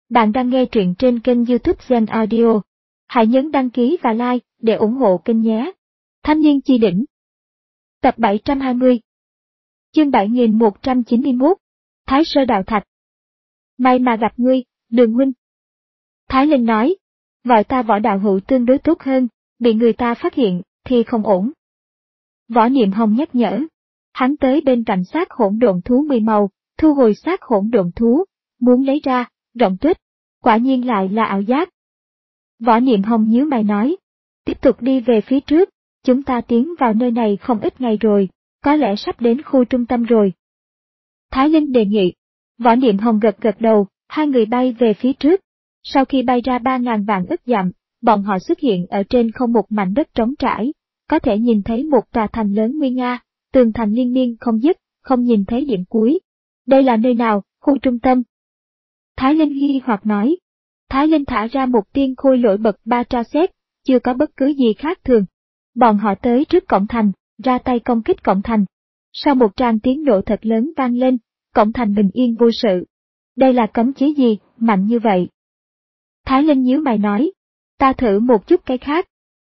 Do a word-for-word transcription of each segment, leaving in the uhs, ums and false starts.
Bạn đang nghe truyện trên kênh YouTube Zen Audio. Hãy nhấn đăng ký và like để ủng hộ kênh nhé. Thanh niên chi đỉnh. Tập bảy trăm hai mươi. Chương bảy nghìn một trăm chín mươi mốt. Thái Sơ Đạo Thạch. May mà gặp ngươi, Đường huynh. Thái Linh nói, gọi ta Võ đạo hữu tương đối tốt hơn, bị người ta phát hiện thì không ổn. Võ Niệm Hồng nhắc nhở. Hắn tới bên cạnh xác hỗn độn thú mười màu, thu hồi xác hỗn độn thú, muốn lấy ra, rộng tuyết, quả nhiên lại là ảo giác. Võ Niệm Hồng nhíu mày nói, tiếp tục đi về phía trước, chúng ta tiến vào nơi này không ít ngày rồi, có lẽ sắp đến khu trung tâm rồi. Thái Linh đề nghị. Võ Niệm Hồng gật gật đầu, hai người bay về phía trước. Sau khi bay ra ba ngàn vạn ức dặm, bọn họ xuất hiện ở trên không một mảnh đất trống trải, có thể nhìn thấy một tòa thành lớn nguy nga, tường thành liên miên không dứt, không nhìn thấy điểm cuối. Đây là nơi nào, khu trung tâm? Thái Linh nghi hoặc nói. Thái Linh thả ra một tiên khôi lỗi bậc ba tra xét, chưa có bất cứ gì khác thường. Bọn họ tới trước cổng thành, ra tay công kích cổng thành. Sau một tràng tiếng nổ thật lớn vang lên, cổng thành bình yên vô sự. Đây là cấm chế gì, mạnh như vậy? Thái Linh nhíu mày nói, ta thử một chút cái khác.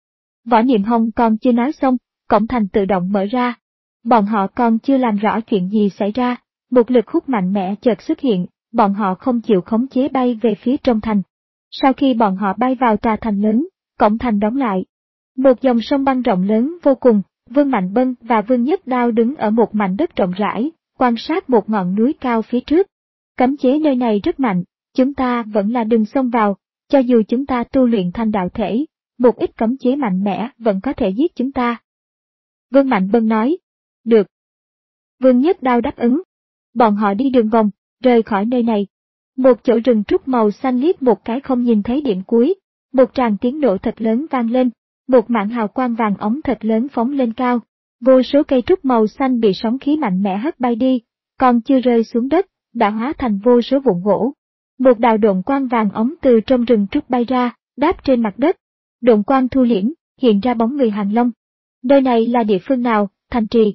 Võ Niệm Hồng còn chưa nói xong, cổng thành tự động mở ra. Bọn họ còn chưa làm rõ chuyện gì xảy ra, một lực hút mạnh mẽ chợt xuất hiện, bọn họ không chịu khống chế bay về phía trong thành. Sau khi bọn họ bay vào tòa thành lớn, cổng thành đóng lại. Một dòng sông băng rộng lớn vô cùng, Vương Mạnh Bân và Vương Nhất Đao đứng ở một mảnh đất rộng rãi, quan sát một ngọn núi cao phía trước. Cấm chế nơi này rất mạnh, chúng ta vẫn là đừng xông vào, cho dù chúng ta tu luyện thành đạo thể, một ít cấm chế mạnh mẽ vẫn có thể giết chúng ta. Vương Mạnh Bân nói, được. Vương Nhất Đao đáp ứng. Bọn họ đi đường vòng, rời khỏi nơi này. Một chỗ rừng trúc màu xanh liếc một cái không nhìn thấy điểm cuối, một tràng tiếng nổ thật lớn vang lên, một mảng hào quang vàng óng thật lớn phóng lên cao, vô số cây trúc màu xanh bị sóng khí mạnh mẽ hất bay đi, còn chưa rơi xuống đất, đã hóa thành vô số vụn gỗ. Một đạo độn quang vàng óng từ trong rừng trúc bay ra, đáp trên mặt đất. Độn quang thu liễm, hiện ra bóng người Hàng Long. Nơi này là địa phương nào, thành trì?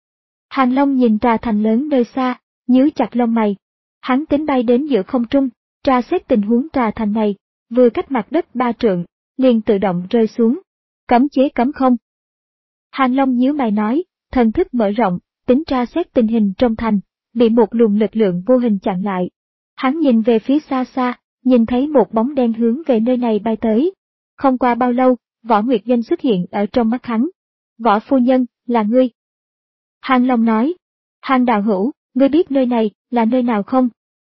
Hàng Long nhìn tòa thành lớn nơi xa, nhíu chặt lông mày. Hắn tính bay đến giữa không trung, tra xét tình huống tòa thành này, vừa cách mặt đất ba trượng, liền tự động rơi xuống. Cấm chế cấm không? Hàng Long nhíu mày nói, thần thức mở rộng, tính tra xét tình hình trong thành, bị một luồng lực lượng vô hình chặn lại. Hắn nhìn về phía xa xa, nhìn thấy một bóng đen hướng về nơi này bay tới. Không qua bao lâu, Võ Nguyệt Doanh xuất hiện ở trong mắt hắn. Võ phu nhân, là ngươi. Hàng Long nói, Hàng đạo hữu, ngươi biết nơi này là nơi nào không?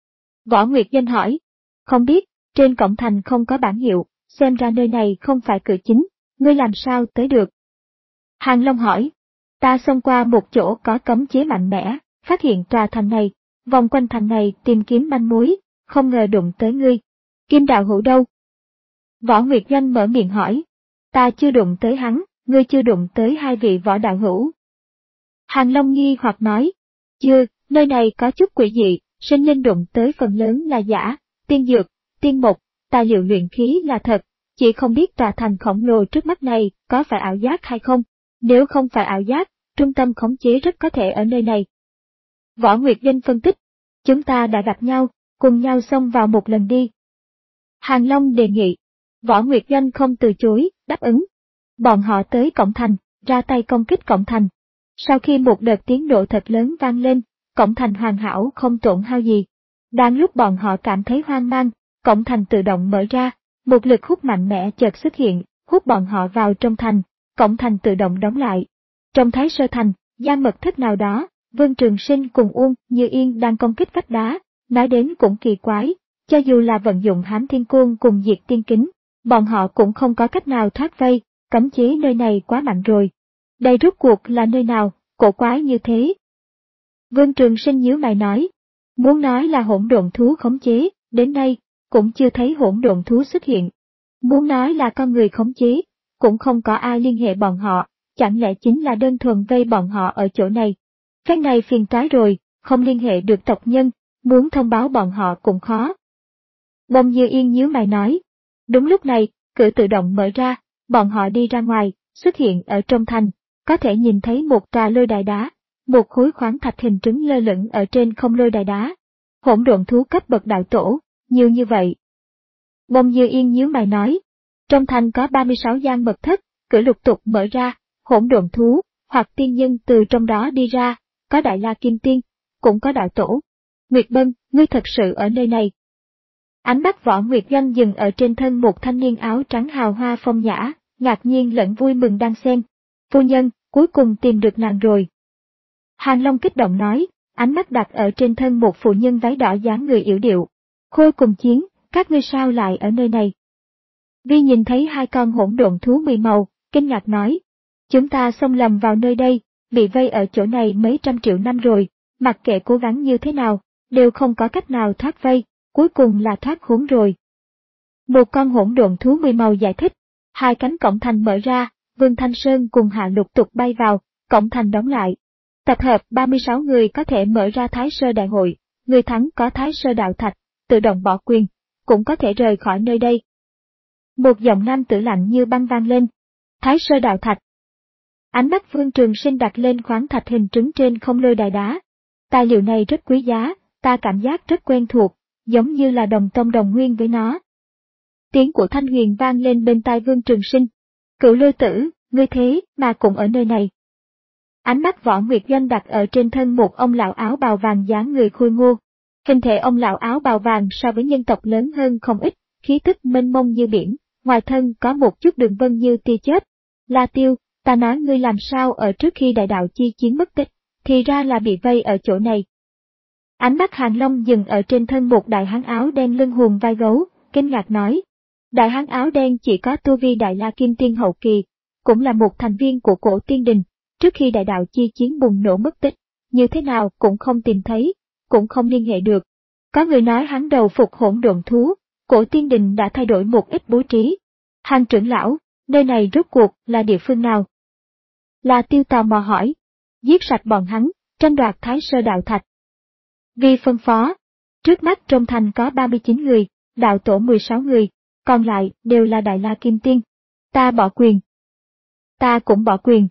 Võ Nguyệt Doanh hỏi, không biết, trên cổng thành không có bảng hiệu, xem ra nơi này không phải cửa chính, ngươi làm sao tới được? Hàng Long hỏi, ta xông qua một chỗ có cấm chế mạnh mẽ, phát hiện tòa thành này, vòng quanh thành này tìm kiếm manh mối, không ngờ đụng tới ngươi. Kim đạo hữu đâu? Võ Nguyệt Doanh mở miệng hỏi, ta chưa đụng tới hắn, ngươi chưa đụng tới hai vị võ đạo hữu. Hàng Long nghi hoặc nói, chưa, nơi này có chút quỷ dị, sinh linh đụng tới phần lớn là giả, tiên dược, tiên mục, tài liệu luyện khí là thật, chỉ không biết tòa thành khổng lồ trước mắt này có phải ảo giác hay không, nếu không phải ảo giác, trung tâm khống chế rất có thể ở nơi này. Võ Nguyệt Doanh phân tích, chúng ta đã gặp nhau, cùng nhau xông vào một lần đi. Hàng Long đề nghị, Võ Nguyệt Doanh không từ chối, đáp ứng. Bọn họ tới cổng thành, ra tay công kích cổng thành. Sau khi một đợt tiếng nổ thật lớn vang lên, cổng thành hoàn hảo không tổn hao gì. Đang lúc bọn họ cảm thấy hoang mang, cổng thành tự động mở ra, một lực hút mạnh mẽ chợt xuất hiện, hút bọn họ vào trong thành, cổng thành tự động đóng lại. Trong Thái Sơ thành, gian mật thất nào đó, Vương Trường Sinh cùng Uông Như Yên đang công kích vách đá, nói đến cũng kỳ quái, cho dù là vận dụng Hám Thiên Côn cùng Diệt Tiên Kính, bọn họ cũng không có cách nào thoát vây, cấm chế nơi này quá mạnh rồi. Đây rốt cuộc là nơi nào, cổ quái như thế? Vương Trường Sinh nhíu mày nói, muốn nói là hỗn độn thú khống chế, đến nay, cũng chưa thấy hỗn độn thú xuất hiện. Muốn nói là con người khống chế, cũng không có ai liên hệ bọn họ, chẳng lẽ chính là đơn thuần vây bọn họ ở chỗ này. Cái này phiền toái rồi, không liên hệ được tộc nhân, muốn thông báo bọn họ cũng khó. Bông Như Yên nhíu mày nói, đúng lúc này, cửa tự động mở ra, bọn họ đi ra ngoài, xuất hiện ở trong thành, có thể nhìn thấy một tòa lôi đài đá, một khối khoáng thạch hình trứng lơ lửng ở trên không lôi đài đá. Hỗn độn thú cấp bậc đạo tổ, nhiều như vậy. Bông Như Yên nhíu mày nói, trong thành có ba mươi sáu gian mật thất, cửa lục tục mở ra, hỗn độn thú, hoặc tiên nhân từ trong đó đi ra, có Đại La Kim Tiên, cũng có đạo tổ. Nguyệt Bân, ngươi thật sự ở nơi này. Ánh mắt Võ Nguyệt Doanh dừng ở trên thân một thanh niên áo trắng hào hoa phong nhã, ngạc nhiên lẫn vui mừng đang xen. Phu nhân, cuối cùng tìm được nàng rồi. Hàn Long kích động nói, ánh mắt đặt ở trên thân một phụ nhân váy đỏ dáng người yểu điệu. Khôi cùng chiến, các ngươi sao lại ở nơi này? Vi nhìn thấy hai con hỗn độn thú mười màu, kinh ngạc nói. Chúng ta xông lầm vào nơi đây, bị vây ở chỗ này mấy trăm triệu năm rồi, mặc kệ cố gắng như thế nào, đều không có cách nào thoát vây, cuối cùng là thoát khốn rồi. Một con hỗn độn thú mười màu giải thích, hai cánh cổng thành mở ra, Vương Thanh Sơn cùng Hạ Lục tục bay vào, cổng thành đóng lại. Tập hợp ba mươi sáu người có thể mở ra Thái Sơ Đại hội, người thắng có Thái Sơ Đạo Thạch, tự động bỏ quyền, cũng có thể rời khỏi nơi đây. Một giọng nam tử lạnh như băng vang lên. Thái Sơ Đạo Thạch. Ánh mắt Vương Trường Sinh đặt lên khoáng thạch hình trứng trên không lôi đài đá. Tài liệu này rất quý giá, ta cảm giác rất quen thuộc, giống như là đồng tông đồng nguyên với nó. Tiếng của Thanh Huyền vang lên bên tai Vương Trường Sinh. Cửu Lôi Tử, ngươi thế mà cũng ở nơi này. Ánh mắt Võ Nguyệt Doanh đặt ở trên thân một ông lão áo bào vàng dáng người khôi ngô. Hình thể ông lão áo bào vàng so với nhân tộc lớn hơn không ít, khí tức mênh mông như biển, ngoài thân có một chút đường vân như tia chớp. La Tiêu, ta nói ngươi làm sao ở trước khi đại đạo chi chiến mất tích, thì ra là bị vây ở chỗ này. Ánh mắt Hàn Long dừng ở trên thân một đại hán áo đen lưng hùm vai gấu, kinh ngạc nói. Đại hán áo đen chỉ có tu vi Đại La Kim Tiên hậu kỳ, cũng là một thành viên của cổ tiên đình, trước khi đại đạo chi chiến bùng nổ mất tích, như thế nào cũng không tìm thấy, cũng không liên hệ được. Có người nói hắn đầu phục hỗn độn thú, cổ tiên đình đã thay đổi một ít bố trí. Hàn trưởng lão, nơi này rốt cuộc là địa phương nào? La Tiêu tò mò hỏi. Giết sạch bọn hắn, tranh đoạt Thái Sơ Đạo Thạch. Vi phân phó. Trước mắt trong thành có ba mươi chín người, đạo tổ mười sáu người, còn lại đều là Đại La Kim Tiên. Ta bỏ quyền. Ta cũng bỏ quyền.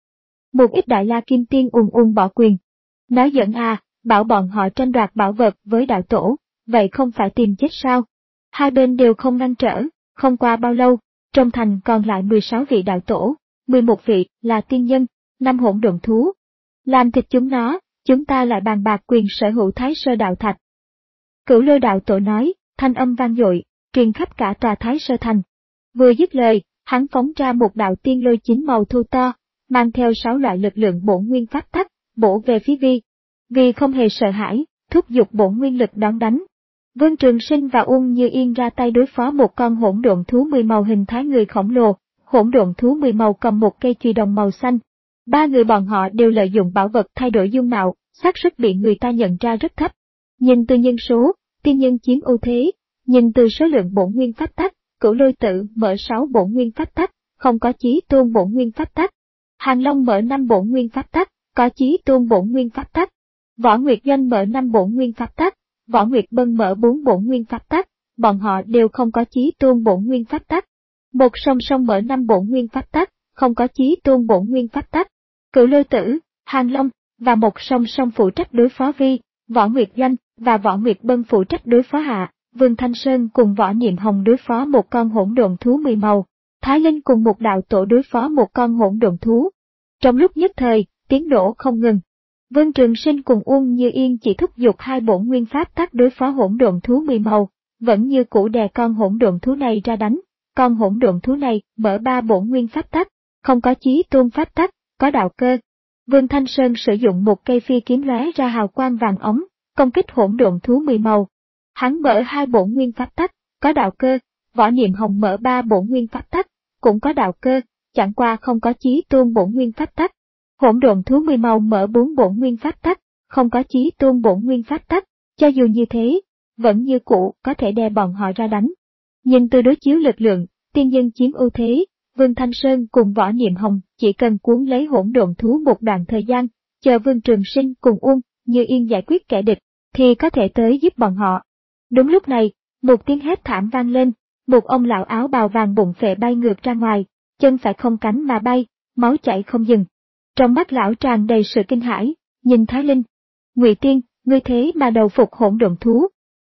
Một ít Đại La Kim Tiên ùn ùn bỏ quyền. Nói giỡn à, bảo bọn họ tranh đoạt bảo vật với đạo tổ, vậy không phải tìm chết sao? Hai bên đều không ngăn trở, không qua bao lâu, trong thành còn lại mười sáu vị đạo tổ, mười một vị là tiên nhân, năm hỗn độn thú. Làm thịt chúng nó, chúng ta lại bàn bạc quyền sở hữu Thái Sơ Đạo Thạch. Cửu Lôi đạo tổ nói, thanh âm vang dội, truyền khắp cả tòa Thái Sơ thành. Vừa dứt lời, hắn phóng ra một đạo tiên lôi chín màu thu to, mang theo sáu loại lực lượng bổn nguyên pháp tắc, bổ về phía Vi. Vi không hề sợ hãi, thúc giục bổn nguyên lực đón đánh. Vương Trường Sinh và Uông Như Yên ra tay đối phó một con hỗn độn thú mười màu hình thái người khổng lồ, hỗn độn thú mười màu cầm một cây chùy đồng màu xanh. Ba người bọn họ đều lợi dụng bảo vật thay đổi dung mạo, xác suất bị người ta nhận ra rất thấp. Nhìn từ nhân số, tiên nhân chiếm ưu thế, nhìn từ số lượng bổn nguyên pháp tắc, Cửu Lôi Tử mở sáu bổn nguyên pháp tắc, không có Chí Tôn bổn nguyên pháp tắc. Hàn Long mở năm bổn nguyên pháp tắc, có Chí Tôn bổn nguyên pháp tắc. Võ Nguyệt Doanh mở năm bổn nguyên pháp tắc, Võ Nguyệt Bân mở bốn bổn nguyên pháp tắc, bọn họ đều không có Chí Tôn bổn nguyên pháp tắc. Một song song mở năm bổn nguyên pháp tắc, không có Chí Tôn bổn nguyên pháp tắc. Cửu Lôi Tử, Hàn Long và một song song phụ trách đối phó Vi, Võ Nguyệt Doanh và Võ Nguyệt Bân phụ trách đối phó Hạ, Vương Thanh Sơn cùng Võ Niệm Hồng đối phó một con hỗn độn thú mười màu, Thái Linh cùng một đạo tổ đối phó một con hỗn độn thú. Trong lúc nhất thời, tiếng nổ không ngừng. Vương Trường Sinh cùng Uông Như Yên chỉ thúc giục hai bổn nguyên pháp tắc đối phó hỗn độn thú mười màu, vẫn như cũ đè con hỗn độn thú này ra đánh. Con hỗn độn thú này mở ba bổn nguyên pháp tắc, không có Chí Tôn pháp tắc, có đạo cơ. Vương Thanh Sơn sử dụng một cây phi kiếm lóe ra hào quang vàng ống, công kích hỗn độn thú mười màu. Hắn mở hai bổn nguyên pháp tắc, có đạo cơ. Võ Niệm Hồng mở ba bổn nguyên pháp tắc, cũng có đạo cơ, chẳng qua không có Chí Tôn bổn nguyên pháp tắc. Hỗn độn thú mười màu mở bốn bổn nguyên pháp tắc, không có Chí Tôn bổn nguyên pháp tắc, cho dù như thế, vẫn như cũ có thể đè bọn họ ra đánh. Nhìn từ đối chiếu lực lượng, tiên dân chiếm ưu thế, Vương Thanh Sơn cùng Võ Niệm Hồng chỉ cần cuốn lấy hỗn độn thú một đoạn thời gian, chờ Vương Trường Sinh cùng Uông Như Yên giải quyết kẻ địch, thì có thể tới giúp bọn họ. Đúng lúc này, một tiếng hét thảm vang lên, một ông lão áo bào vàng bụng phệ bay ngược ra ngoài, chân phải không cánh mà bay, máu chảy không dừng. Trong mắt lão tràn đầy sự kinh hãi, nhìn Thái Linh. Ngụy Tiên, ngươi thế mà đầu phục hỗn độn thú.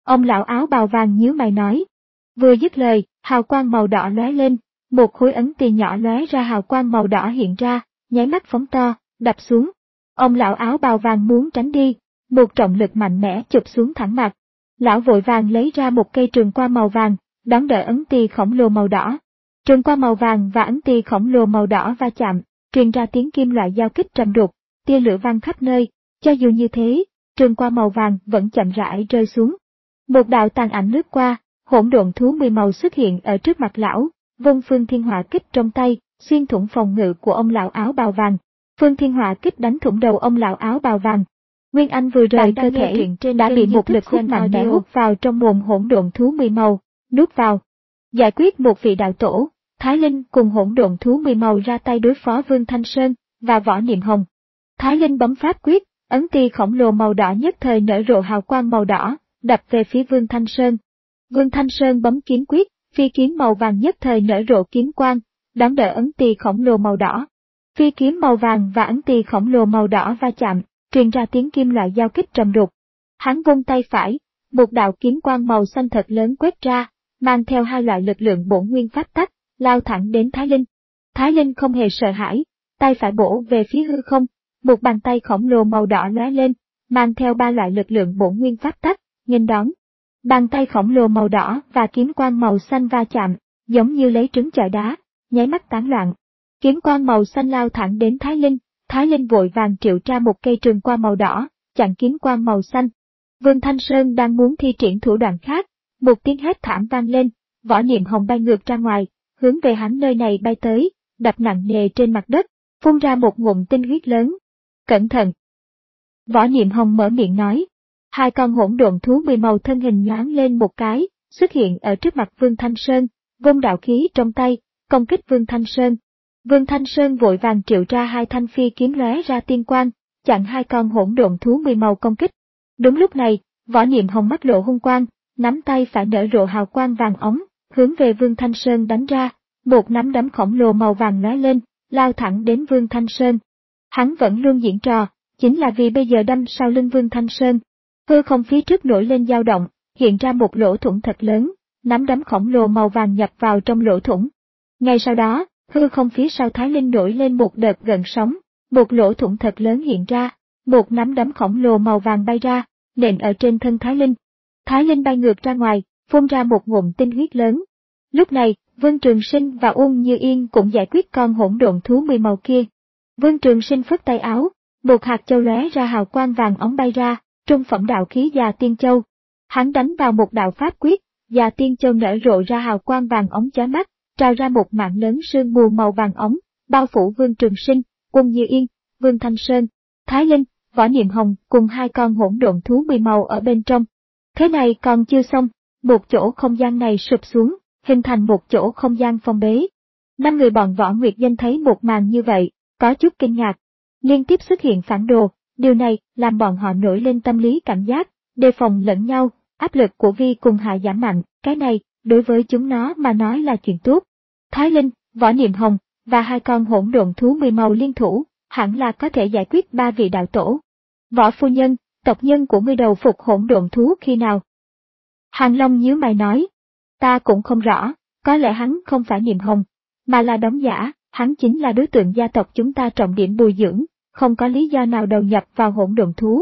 Ông lão áo bào vàng nhíu mày nói. Vừa dứt lời, hào quang màu đỏ lóe lên, một khối ấn tỳ nhỏ lóe ra hào quang màu đỏ hiện ra, nháy mắt phóng to, đập xuống. Ông lão áo bào vàng muốn tránh đi, một trọng lực mạnh mẽ chụp xuống thẳng mặt. Lão vội vàng lấy ra một cây trường qua màu vàng, đón đỡ ấn tỳ khổng lồ màu đỏ. Trường qua màu vàng và ấn tỳ khổng lồ màu đỏ va chạm, truyền ra tiếng kim loại giao kích trầm đục, tia lửa văng khắp nơi. Cho dù như thế, trường qua màu vàng vẫn chậm rãi rơi xuống. Một đạo tàn ảnh lướt qua, hỗn độn thú mười màu xuất hiện ở trước mặt lão, vung phương thiên hỏa kích trong tay, xuyên thủng phòng ngự của ông lão áo bào vàng. Phương thiên hỏa kích đánh thủng đầu ông lão áo bào vàng. Nguyên Anh vừa rời cơ thể, đã bị một lực hút mạnh mẽ hút vào trong mồm hỗn độn thú mười màu, nuốt vào. Giải quyết một vị đạo tổ, Thái Linh cùng hỗn độn thú mười màu ra tay đối phó Vương Thanh Sơn và Võ Niệm Hồng. Thái Linh bấm pháp quyết, ấn tỳ khổng lồ màu đỏ nhất thời nở rộ hào quang màu đỏ, đập về phía Vương Thanh Sơn. Vương Thanh Sơn bấm kiếm quyết, phi kiếm màu vàng nhất thời nở rộ kiếm quang, đón đỡ ấn tỳ khổng lồ màu đỏ. Phi kiếm màu vàng và ấn tỳ khổng lồ màu đỏ va chạm, truyền ra tiếng kim loại giao kích trầm đục. Hắn vung tay phải, một đạo kiếm quang màu xanh thật lớn quét ra, mang theo hai loại lực lượng bổn nguyên pháp tắc, lao thẳng đến Thái Linh. Thái Linh không hề sợ hãi, tay phải bổ về phía hư không, một bàn tay khổng lồ màu đỏ lóe lên, mang theo ba loại lực lượng bổn nguyên pháp tắc, nghênh đón. Bàn tay khổng lồ màu đỏ và kiếm quang màu xanh va chạm, giống như lấy trứng chọi đá, nháy mắt tán loạn. Kiếm quang màu xanh lao thẳng đến Thái Linh, Thái Linh vội vàng triệu ra một cây trường qua màu đỏ, chặn kiếm quang màu xanh. Vương Thanh Sơn đang muốn thi triển thủ đoạn khác, một tiếng hét thảm vang lên, Võ Niệm Hồng bay ngược ra ngoài, hướng về hắn nơi này bay tới, đập nặng nề trên mặt đất, phun ra một ngụm tinh huyết lớn. Cẩn thận! Võ Niệm Hồng mở miệng nói. Hai con hỗn độn thú mười màu thân hình nhoáng lên một cái, xuất hiện ở trước mặt Vương Thanh Sơn, vung đạo khí trong tay, công kích Vương Thanh Sơn. Vương Thanh Sơn vội vàng triệu ra hai thanh phi kiếm lóe ra tiên quang, chặn hai con hỗn độn thú mười màu công kích. Đúng lúc này, Võ Niệm Hồng mắt lộ hung quang, nắm tay phải nở rộ hào quang vàng óng, hướng về Vương Thanh Sơn đánh ra, một nắm đấm khổng lồ màu vàng lóe lên, lao thẳng đến Vương Thanh Sơn. Hắn vẫn luôn diễn trò, chính là vì bây giờ đâm sau lưng Vương Thanh Sơn. Hư không phía trước nổi lên dao động, hiện ra một lỗ thủng thật lớn, nắm đấm khổng lồ màu vàng nhập vào trong lỗ thủng. Ngay sau đó, hư không phía sau Thái Linh nổi lên một đợt gợn sóng, một lỗ thủng thật lớn hiện ra, một nắm đấm khổng lồ màu vàng bay ra, nện ở trên thân Thái Linh. Thái Linh bay ngược ra ngoài, phun ra một ngụm tinh huyết lớn. Lúc này, Vương Trường Sinh và Ung Như Yên cũng giải quyết con hỗn độn thú mười màu kia. Vương Trường Sinh phất tay áo, một hạt châu lóe ra hào quang vàng óng bay ra, trung phẩm đạo khí Già Tiên Châu. Hắn đánh vào một đạo pháp quyết, Già Tiên Châu nở rộ ra hào quang vàng óng chói mắt, trào ra một mảng lớn sương mù màu vàng óng, bao phủ Vương Trường Sinh, Ung Như Yên, Vương Thanh Sơn, Thái Linh, Võ Niệm Hồng cùng hai con hỗn độn thú mười màu ở bên trong. Thế này còn chưa xong, một chỗ không gian này sụp xuống, hình thành một chỗ không gian phong bế. Năm người bọn Võ Nguyệt Danh thấy một màn như vậy, có chút kinh ngạc. Liên tiếp xuất hiện phản đồ, điều này làm bọn họ nổi lên tâm lý cảnh giác, đề phòng lẫn nhau, áp lực của Vi cùng Hạ giảm mạnh, cái này, đối với chúng nó mà nói là chuyện tốt. Thái Linh, Võ Niệm Hồng, và hai con hỗn độn thú mười màu liên thủ, hẳn là có thể giải quyết ba vị đạo tổ. Võ phu nhân, tộc nhân của ngươi đầu phục hỗn độn thú khi nào? Hàng Long nhíu mày nói, ta cũng không rõ, có lẽ hắn không phải Niệm Hồng, mà là đóng giả, hắn chính là đối tượng gia tộc chúng ta trọng điểm bồi dưỡng, không có lý do nào đầu nhập vào hỗn độn thú.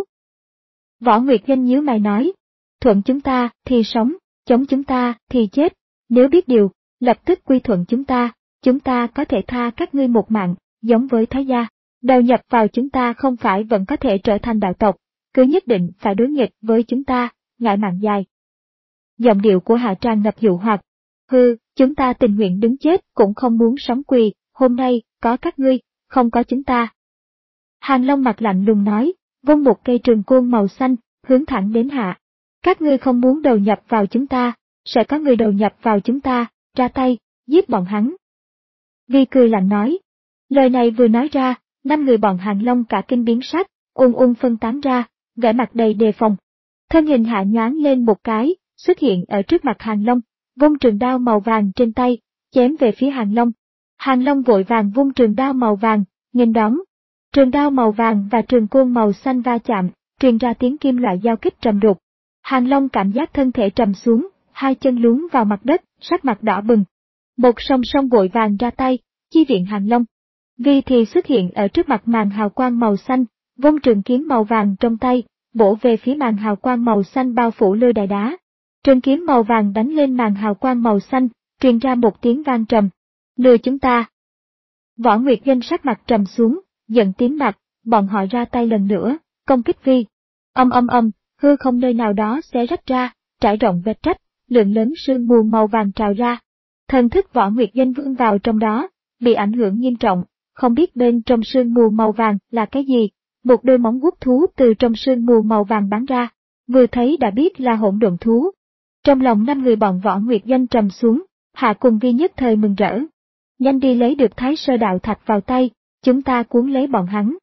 Võ Nguyệt Danh nhíu mày nói, thuận chúng ta thì sống, chống chúng ta thì chết, nếu biết điều, lập tức quy thuận chúng ta, chúng ta có thể tha các ngươi một mạng, giống với Thái gia, đầu nhập vào chúng ta không phải vẫn có thể trở thành đạo tộc, cứ nhất định phải đối nghịch với chúng ta, ngại mạng dài. Giọng điệu của Hạ tràn ngập dụ hoặc, hư, chúng ta tình nguyện đứng chết cũng không muốn sống quỳ, hôm nay, có các ngươi, không có chúng ta. Hàng Long mặt lạnh lùng nói, vung một cây trường côn màu xanh, hướng thẳng đến Hạ. Các ngươi không muốn đầu nhập vào chúng ta, sẽ có người đầu nhập vào chúng ta, ra tay, giết bọn hắn. Vi cười lạnh nói. Lời này vừa nói ra, năm người bọn Hàng Long cả kinh biến sắc, ung ung phân tán ra, vẻ mặt đầy đề phòng. Thân hình Hạ nhoáng lên một cái, xuất hiện ở trước mặt Hàng Long, vung trường đao màu vàng trên tay, chém về phía Hàng Long. Hàng Long vội vàng vung trường đao màu vàng, nghênh đón. Trường đao màu vàng và trường côn màu xanh va chạm, truyền ra tiếng kim loại giao kích trầm đục. Hàng Long cảm giác thân thể trầm xuống, hai chân lún vào mặt đất, sắc mặt đỏ bừng. Một song song vội vàng ra tay, chi viện Hàng Long. Vi thì xuất hiện ở trước mặt màn hào quang màu xanh, vung trường kiếm màu vàng trong tay, bổ về phía màn hào quang màu xanh bao phủ lôi đài đá. Trường kiếm màu vàng đánh lên màn hào quang màu xanh, truyền ra một tiếng vang trầm. Lừa chúng ta. Võ Nguyệt Doanh sắc mặt trầm xuống, giận tím mặt, bọn họ ra tay lần nữa, công kích Vi. Âm âm âm, hư không nơi nào đó xé rách ra, trải rộng vết rách, lượng lớn sương mù màu vàng trào ra. Thần thức Võ Nguyệt Doanh vươn vào trong đó, bị ảnh hưởng nghiêm trọng, không biết bên trong sương mù màu vàng là cái gì. Một đôi móng vuốt thú từ trong sương mù màu vàng bắn ra, vừa thấy đã biết là hỗn độn thú. Trong lòng năm người bọn Võ Nguyệt Doanh trầm xuống, Hạ Cùng Vi nhất thời mừng rỡ. Nhanh đi lấy được Thái Sơ Đạo Thạch vào tay, chúng ta cuốn lấy bọn hắn.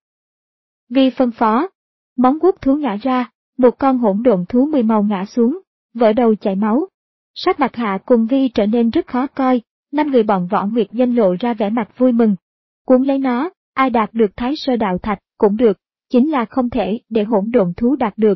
Vi phân phó, móng vuốt thú ngã ra, một con hỗn độn thú mười màu ngã xuống, vỡ đầu chảy máu. Sắc mặt Hạ Cùng Vi trở nên rất khó coi, năm người bọn Võ Nguyệt Doanh lộ ra vẻ mặt vui mừng. Cuốn lấy nó, ai đạt được Thái Sơ Đạo Thạch cũng được, chính là không thể để hỗn độn thú đạt được.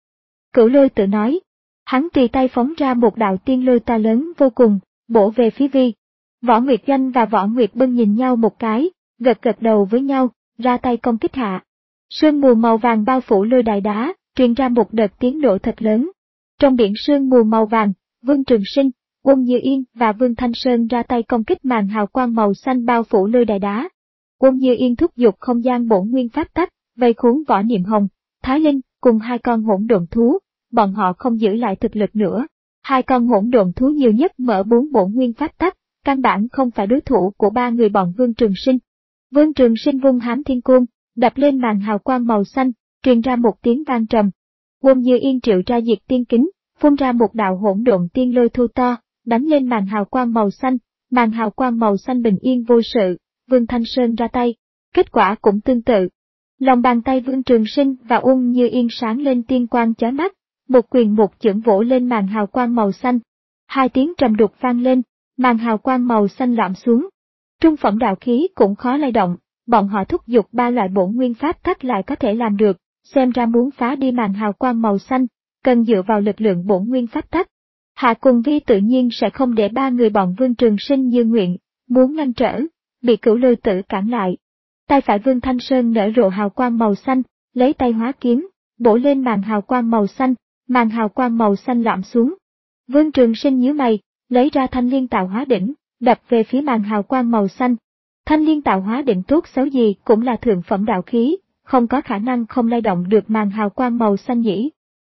Cửu Lôi tự nói, hắn tùy tay phóng ra một đạo tiên lôi to lớn vô cùng, bổ về phía Vi. Võ Nguyệt Doanh và Võ Nguyệt Bân nhìn nhau một cái, gật gật đầu với nhau, ra tay công kích hạ. Sương mù màu vàng bao phủ lôi đài đá, truyền ra một đợt tiếng nổ thật lớn. Trong biển sương mù màu vàng, Vương Trường Sinh, Uông Như Yên và Vương Thanh Sơn ra tay công kích màn hào quang màu xanh bao phủ lôi đài đá. Uông Như Yên thúc giục không gian bổn nguyên pháp tắc, vây cuốn Võ Niệm Hồng, Thái Linh cùng hai con hỗn độn thú, bọn họ không giữ lại thực lực nữa. Hai con hỗn độn thú nhiều nhất mở bốn bổn nguyên pháp tắc, căn bản không phải đối thủ của ba người bọn Vương Trường Sinh. Vương Trường Sinh vung Hám Thiên Côn, đập lên màn hào quang màu xanh, truyền ra một tiếng vang trầm. Uông Như Yên triệu ra diệt tiên kính, phun ra một đạo hỗn độn tiên lôi thu to, đánh lên màn hào quang màu xanh, màn hào quang màu xanh bình yên vô sự. Vương Thanh Sơn ra tay, kết quả cũng tương tự. Lòng bàn tay Vương Trường Sinh và Uông Như Yên sáng lên tiên quang chói mắt, một quyền một chưởng vỗ lên màn hào quang màu xanh. Hai tiếng trầm đục vang lên, màn hào quang màu xanh lõm xuống. Trung phẩm đạo khí cũng khó lay động, bọn họ thúc giục ba loại bổn nguyên pháp tắc lại có thể làm được, xem ra muốn phá đi màn hào quang màu xanh, cần dựa vào lực lượng bổn nguyên pháp tắc. Hạ Cùng Vi tự nhiên sẽ không để ba người bọn Vương Trường Sinh như nguyện, muốn ngăn trở, bị Cửu Lôi Tử cản lại. Tay phải Vương Thanh Sơn nở rộ hào quang màu xanh, lấy tay hóa kiếm, bổ lên màn hào quang màu xanh, màn hào quang màu xanh lõm xuống. Vương Trường Sinh nhíu mày, lấy ra Thanh Liên Tạo Hóa Đỉnh, đập về phía màn hào quang màu xanh. Thanh Liên Tạo Hóa Đỉnh tốt xấu gì cũng là thượng phẩm đạo khí, không có khả năng không lay động được màn hào quang màu xanh nhỉ.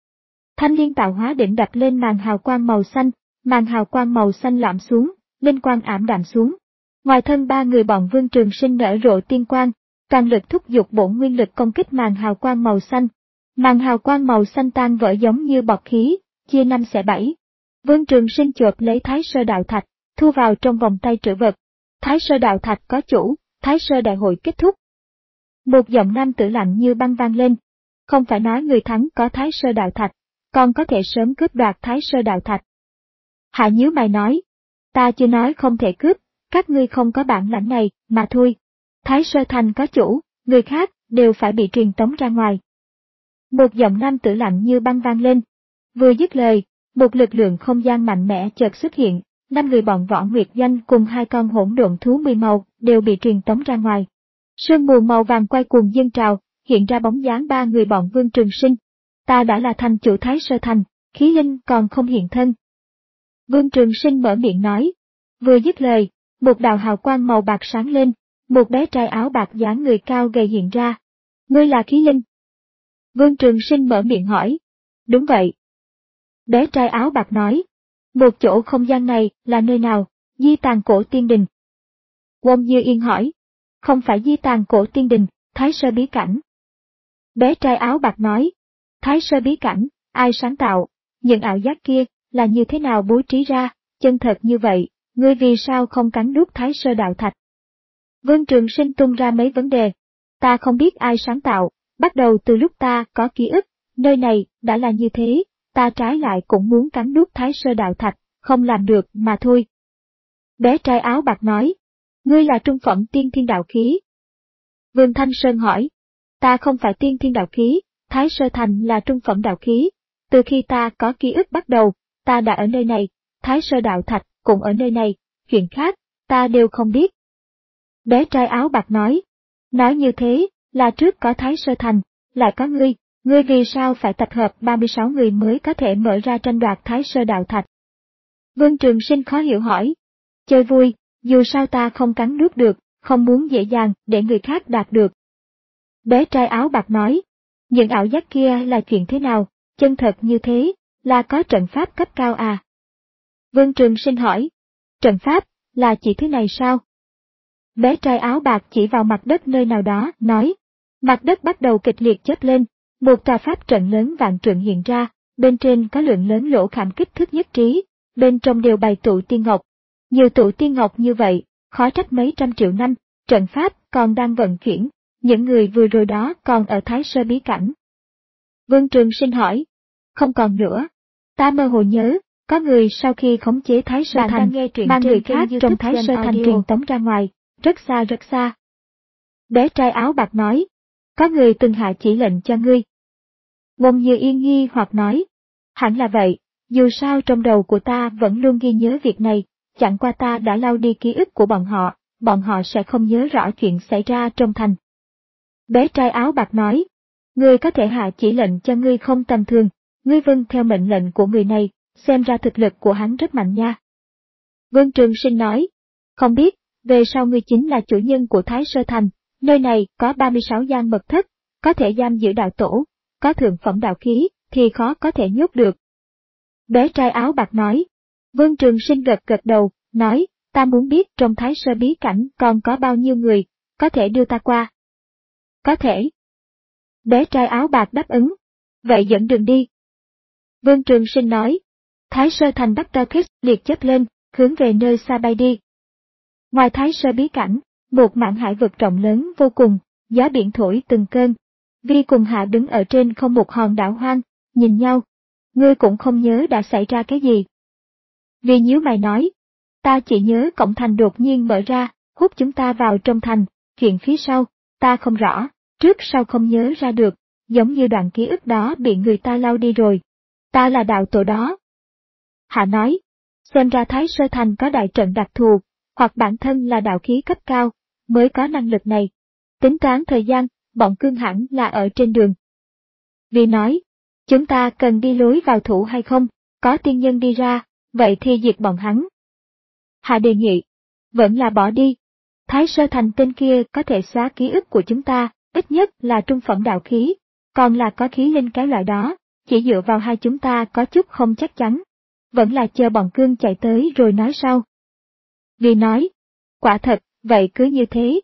Thanh Liên Tạo Hóa Đỉnh đập lên màn hào quang màu xanh, màn hào quang màu xanh lõm xuống, linh quang ảm đạm xuống. Ngoài thân ba người bọn Vương Trường Sinh nở rộ tiên quang, toàn lực thúc giục bổn nguyên lực công kích màn hào quang màu xanh. Màn hào quang màu xanh tan vỡ giống như bọt khí, chia năm xẻ bảy. Vương Trường Sinh chộp lấy Thái Sơ Đạo Thạch, thu vào trong vòng tay trữ vật. Thái Sơ Đạo Thạch có chủ, Thái Sơ Đại hội kết thúc. Một giọng nam tử lạnh như băng vang lên. Không phải nói người thắng có Thái Sơ Đạo Thạch, còn có thể sớm cướp đoạt Thái Sơ Đạo Thạch. Hạ nhíu mày nói, ta chưa nói không thể cướp, các ngươi không có bản lãnh này, mà thôi. Thái Sơ Thành có chủ, người khác đều phải bị truyền tống ra ngoài. Một giọng nam tử lạnh như băng vang lên. Vừa dứt lời, một lực lượng không gian mạnh mẽ chợt xuất hiện, năm người bọn Võ Nguyệt Doanh cùng hai con hỗn độn thú mười màu đều bị truyền tống ra ngoài. Sương mù màu vàng quay cuồng dâng trào, hiện ra bóng dáng ba người bọn Vương Trường Sinh. Ta đã là thành chủ Thái Sơ Thành, khí linh còn không hiện thân. Vương Trường Sinh mở miệng nói. Vừa dứt lời, một đạo hào quang màu bạc sáng lên, một bé trai áo bạc dáng người cao gầy hiện ra. Ngươi là khí linh? Vương Trường Sinh mở miệng hỏi. Đúng vậy. Bé trai áo bạc nói. Một chỗ không gian này là nơi nào? Di tàn cổ tiên đình. Uông Như Yên hỏi. Không phải di tàn cổ tiên đình, Thái Sơ bí cảnh. Bé trai áo bạc nói. Thái Sơ bí cảnh, ai sáng tạo? Những ảo giác kia là như thế nào bố trí ra? Chân thật như vậy, ngươi vì sao không cắn nuốt Thái Sơ Đạo Thạch? Vương Trường Sinh tung ra mấy vấn đề. Ta không biết ai sáng tạo, bắt đầu từ lúc ta có ký ức, nơi này đã là như thế, ta trái lại cũng muốn cắn nuốt Thái Sơ Đạo Thạch, không làm được mà thôi. Bé trai áo bạc nói, ngươi là trung phẩm tiên thiên đạo khí. Vương Thanh Sơn hỏi, ta không phải tiên thiên đạo khí, Thái Sơ Thành là trung phẩm đạo khí, Từ khi ta có ký ức bắt đầu, ta đã ở nơi này, Thái Sơ Đạo Thạch cũng ở nơi này, chuyện khác, ta đều không biết. Bé trai áo bạc nói, nói như thế, là trước có Thái Sơ Thành, lại có ngươi, ngươi vì sao phải tập hợp ba mươi sáu người mới có thể mở ra tranh đoạt Thái Sơ Đạo Thạch? Vương Trường Sinh khó hiểu hỏi, chơi vui, dù sao ta không cắn nuốt được, không muốn dễ dàng để người khác đạt được. Bé trai áo bạc nói, những ảo giác kia là chuyện thế nào, chân thật như thế, là có trận pháp cấp cao à? Vương Trường Sinh hỏi, trận pháp, là chỉ thứ này sao? Bé trai áo bạc chỉ vào mặt đất nơi nào đó, nói, mặt đất bắt đầu kịch liệt chớp lên, một tòa pháp trận lớn vạn trượng hiện ra, bên trên có lượng lớn lỗ khảm kích thước nhất trí, bên trong đều bày tụ tiên ngọc. Nhiều tụ tiên ngọc như vậy, khó trách mấy trăm triệu năm, trận pháp còn đang vận chuyển, những người vừa rồi đó còn ở Thái Sơ bí cảnh. Vương Trường Sinh hỏi, không còn nữa, ta mơ hồ nhớ, có người sau khi khống chế Thái Sơ Thành, mang người khác trong Thái Sơ Thành truyền tống ra ngoài, rất xa rất xa. Bé trai áo bạc nói, có người từng hạ chỉ lệnh cho ngươi. Ngôn Như Yên nghi hoặc nói, hẳn là vậy, dù sao trong đầu của ta vẫn luôn ghi nhớ việc này, chẳng qua ta đã lau đi ký ức của bọn họ, bọn họ sẽ không nhớ rõ chuyện xảy ra trong thành. Bé trai áo bạc nói, ngươi có thể hạ chỉ lệnh cho ngươi không tầm thường, ngươi vâng theo mệnh lệnh của người này, xem ra thực lực của hắn rất mạnh nha. Vương Trường Sinh nói, không biết, về sau ngươi chính là chủ nhân của Thái Sơ Thành, nơi này có ba mươi sáu gian mật thất, có thể giam giữ đạo tổ, có thượng phẩm đạo khí, thì khó có thể nhốt được. Bé trai áo bạc nói, Vương Trường Sinh gật gật đầu, nói, ta muốn biết trong Thái Sơ bí cảnh còn có bao nhiêu người, có thể đưa ta qua. Có thể. Bé trai áo bạc đáp ứng, vậy dẫn đường đi. Vương Trường Sinh nói, Thái Sơ Thành bắt ra khích liệt chớp lên, hướng về nơi xa bay đi. Ngoài Thái Sơ bí cảnh, một mảng hải vực rộng lớn vô cùng, gió biển thổi từng cơn. Vi cùng Hạ đứng ở trên không một hòn đảo hoang, nhìn nhau. Ngươi cũng không nhớ đã xảy ra cái gì. Vi nhíu mày nói, ta chỉ nhớ cổng thành đột nhiên mở ra, hút chúng ta vào trong thành, chuyện phía sau, ta không rõ, trước sau không nhớ ra được, giống như đoạn ký ức đó bị người ta lau đi rồi. Ta là đạo tổ đó. Hạ nói, xem ra Thái Sơ Thành có đại trận đặc thù, hoặc bản thân là đạo khí cấp cao, mới có năng lực này. Tính toán thời gian, bọn cương hẳn là ở trên đường. Vi nói, chúng ta cần đi lối vào thủ hay không, có tiên nhân đi ra, vậy thì diệt bọn hắn. Hạ đề nghị, vẫn là bỏ đi. Thái Sơ Thành tên kia có thể xóa ký ức của chúng ta, ít nhất là trung phẩm đạo khí, còn là có khí linh cái loại đó, chỉ dựa vào hai chúng ta có chút không chắc chắn. Vẫn là chờ bọn cương chạy tới rồi nói sau. Vi nói, quả thật, vậy cứ như thế.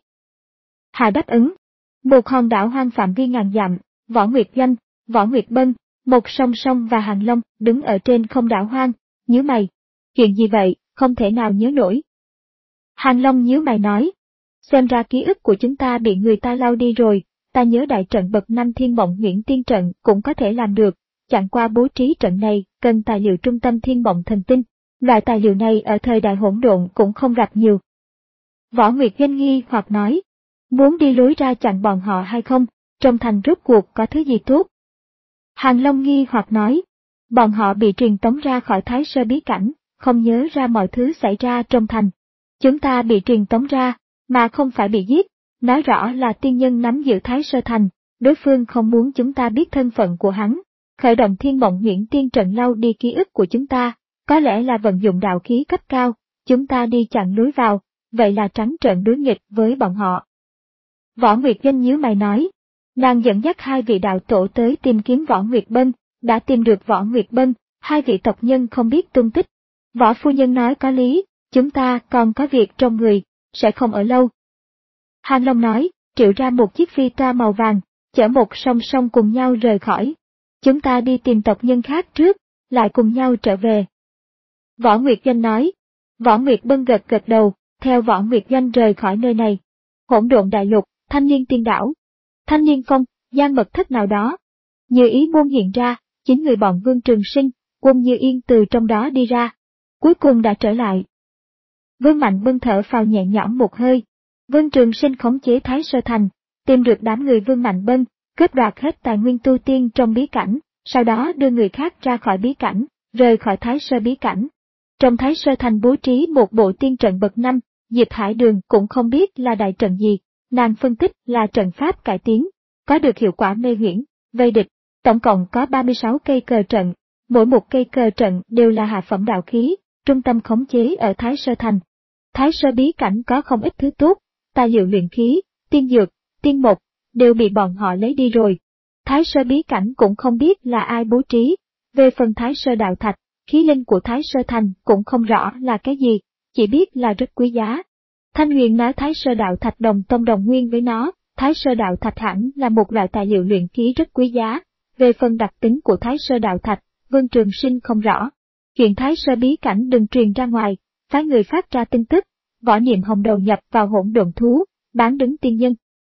Hạ đáp ứng. Một hòn đảo hoang phạm vi ngàn dặm, Võ Nguyệt Doanh, Võ Nguyệt Bân, một song song và Hàng Long đứng ở trên không đảo hoang, nhíu mày. Chuyện gì vậy, không thể nào nhớ nổi. Hàng Long nhíu mày nói, xem ra ký ức của chúng ta bị người ta lau đi rồi, ta nhớ đại trận bậc năm Thiên Mộng Nguyễn Tiên Trận cũng có thể làm được, chẳng qua bố trí trận này cần tài liệu trung tâm Thiên Mộng Thần Tinh, loại tài liệu này ở thời đại hỗn độn cũng không gặp nhiều. Võ Nguyệt Doanh nghi hoặc nói, muốn đi lối ra chặn bọn họ hay không, trong thành rốt cuộc có thứ gì tốt. Hàng Long nghi hoặc nói, bọn họ bị truyền tống ra khỏi Thái Sơ bí cảnh, không nhớ ra mọi thứ xảy ra trong thành. Chúng ta bị truyền tống ra, mà không phải bị giết, nói rõ là tiên nhân nắm giữ Thái Sơ Thành, đối phương không muốn chúng ta biết thân phận của hắn, khởi động Thiên Mộng Nguyễn Tiên Trận lau đi ký ức của chúng ta, có lẽ là vận dụng đạo khí cấp cao, chúng ta đi chặn lối vào, vậy là trắng trợn đối nghịch với bọn họ. Võ Nguyệt Doanh nhíu mày nói, nàng dẫn dắt hai vị đạo tổ tới tìm kiếm Võ Nguyệt Bân, đã tìm được Võ Nguyệt Bân, hai vị tộc nhân không biết tung tích. Võ phu nhân nói có lý, chúng ta còn có việc trong người, sẽ không ở lâu. Hàng Long nói, triệu ra một chiếc phi toa màu vàng, chở một song song cùng nhau rời khỏi. Chúng ta đi tìm tộc nhân khác trước, lại cùng nhau trở về. Võ Nguyệt Doanh nói, Võ Nguyệt Bân gật gật đầu, theo Võ Nguyệt Doanh rời khỏi nơi này. Hỗn độn đại lục, Thanh Niên Tiên Đảo, Thanh Niên Phong, gian mật thất nào đó. Như ý môn hiện ra, chính người bọn Vương Trường Sinh, Quân Như Yên từ trong đó đi ra. Cuối cùng đã trở lại. Vương Mạnh Bân thở phào nhẹ nhõm một hơi. Vương Trường Sinh khống chế Thái Sơ Thành, tìm được đám người Vương Mạnh Bân, cướp đoạt hết tài nguyên tu tiên trong bí cảnh, sau đó đưa người khác ra khỏi bí cảnh, rời khỏi Thái Sơ bí cảnh. Trong Thái Sơ thành bố trí một bộ tiên trận bậc năm, Diệp Hải Đường cũng không biết là đại trận gì, nàng phân tích là trận pháp cải tiến, có được hiệu quả mê huyễn, vây địch. Tổng cộng có ba mươi sáu cây cờ trận, mỗi một cây cờ trận đều là hạ phẩm đạo khí, trung tâm khống chế ở Thái Sơ thành. Thái Sơ bí cảnh có không ít thứ tốt, tài liệu luyện khí, tiên dược, tiên mục, đều bị bọn họ lấy đi rồi. Thái Sơ bí cảnh cũng không biết là ai bố trí, về phần Thái Sơ đạo thạch, khí linh của Thái Sơ thành cũng không rõ là cái gì, chỉ biết là rất quý giá. Thanh Huyền nói Thái Sơ đạo thạch đồng tông đồng nguyên với nó, Thái Sơ đạo thạch hẳn là một loại tài liệu luyện khí rất quý giá. Về phần đặc tính của Thái Sơ đạo thạch, Vương Trường Sinh không rõ. Chuyện Thái Sơ bí cảnh đừng truyền ra ngoài, phái người phát ra tin tức, Võ Niệm Hồng đầu nhập vào hỗn độn thú, bán đứng tiên nhân.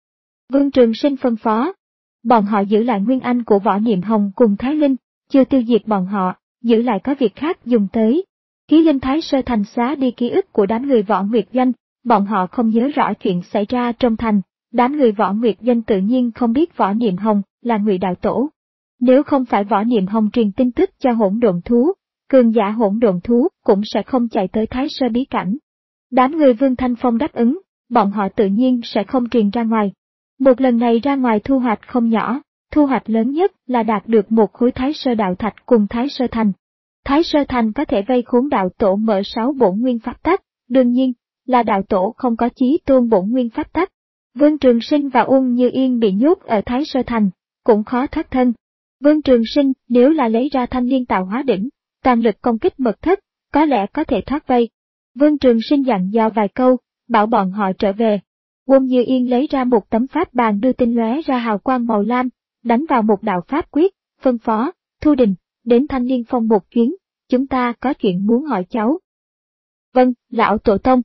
Vương Trường Sinh phân phó, bọn họ giữ lại nguyên anh của Võ Niệm Hồng cùng Thái Linh, chưa tiêu diệt bọn họ, giữ lại có việc khác dùng tới. Khí linh Thái Sơ thành xóa đi ký ức của đám người Võ Nguyệt Doanh, bọn họ không nhớ rõ chuyện xảy ra trong thành, đám người Võ Nguyệt Doanh tự nhiên không biết Võ Niệm Hồng là người đạo tổ. Nếu không phải Võ Niệm Hồng truyền tin tức cho hỗn độn thú, cường giả hỗn độn thú cũng sẽ không chạy tới Thái Sơ bí cảnh. Đám người Vương Thanh Phong đáp ứng, bọn họ tự nhiên sẽ không truyền ra ngoài. Một lần này ra ngoài thu hoạch không nhỏ, thu hoạch lớn nhất là đạt được một khối Thái Sơ đạo thạch cùng Thái Sơ thành. Thái Sơ thành có thể vây khốn đạo tổ mở sáu bổn nguyên pháp tắc, đương nhiên là đạo tổ không có chí tôn bổn nguyên pháp tắc. Vương Trường Sinh và Uông Như Yên bị nhốt ở Thái Sơ thành, cũng khó thoát thân. Vương Trường Sinh nếu là lấy ra thanh liên tạo hóa đỉnh, toàn lực công kích mật thất, có lẽ có thể thoát vây. Vương Trường Sinh dặn dò vài câu, bảo bọn họ trở về. Uông Như Yên lấy ra một tấm pháp bàn đưa tinh lóe ra hào quang màu lam, đánh vào một đạo pháp quyết, phân phó, Thu Đình, đến Thanh Liên Phong một chuyến, chúng ta có chuyện muốn hỏi cháu. Vâng, lão tổ tông.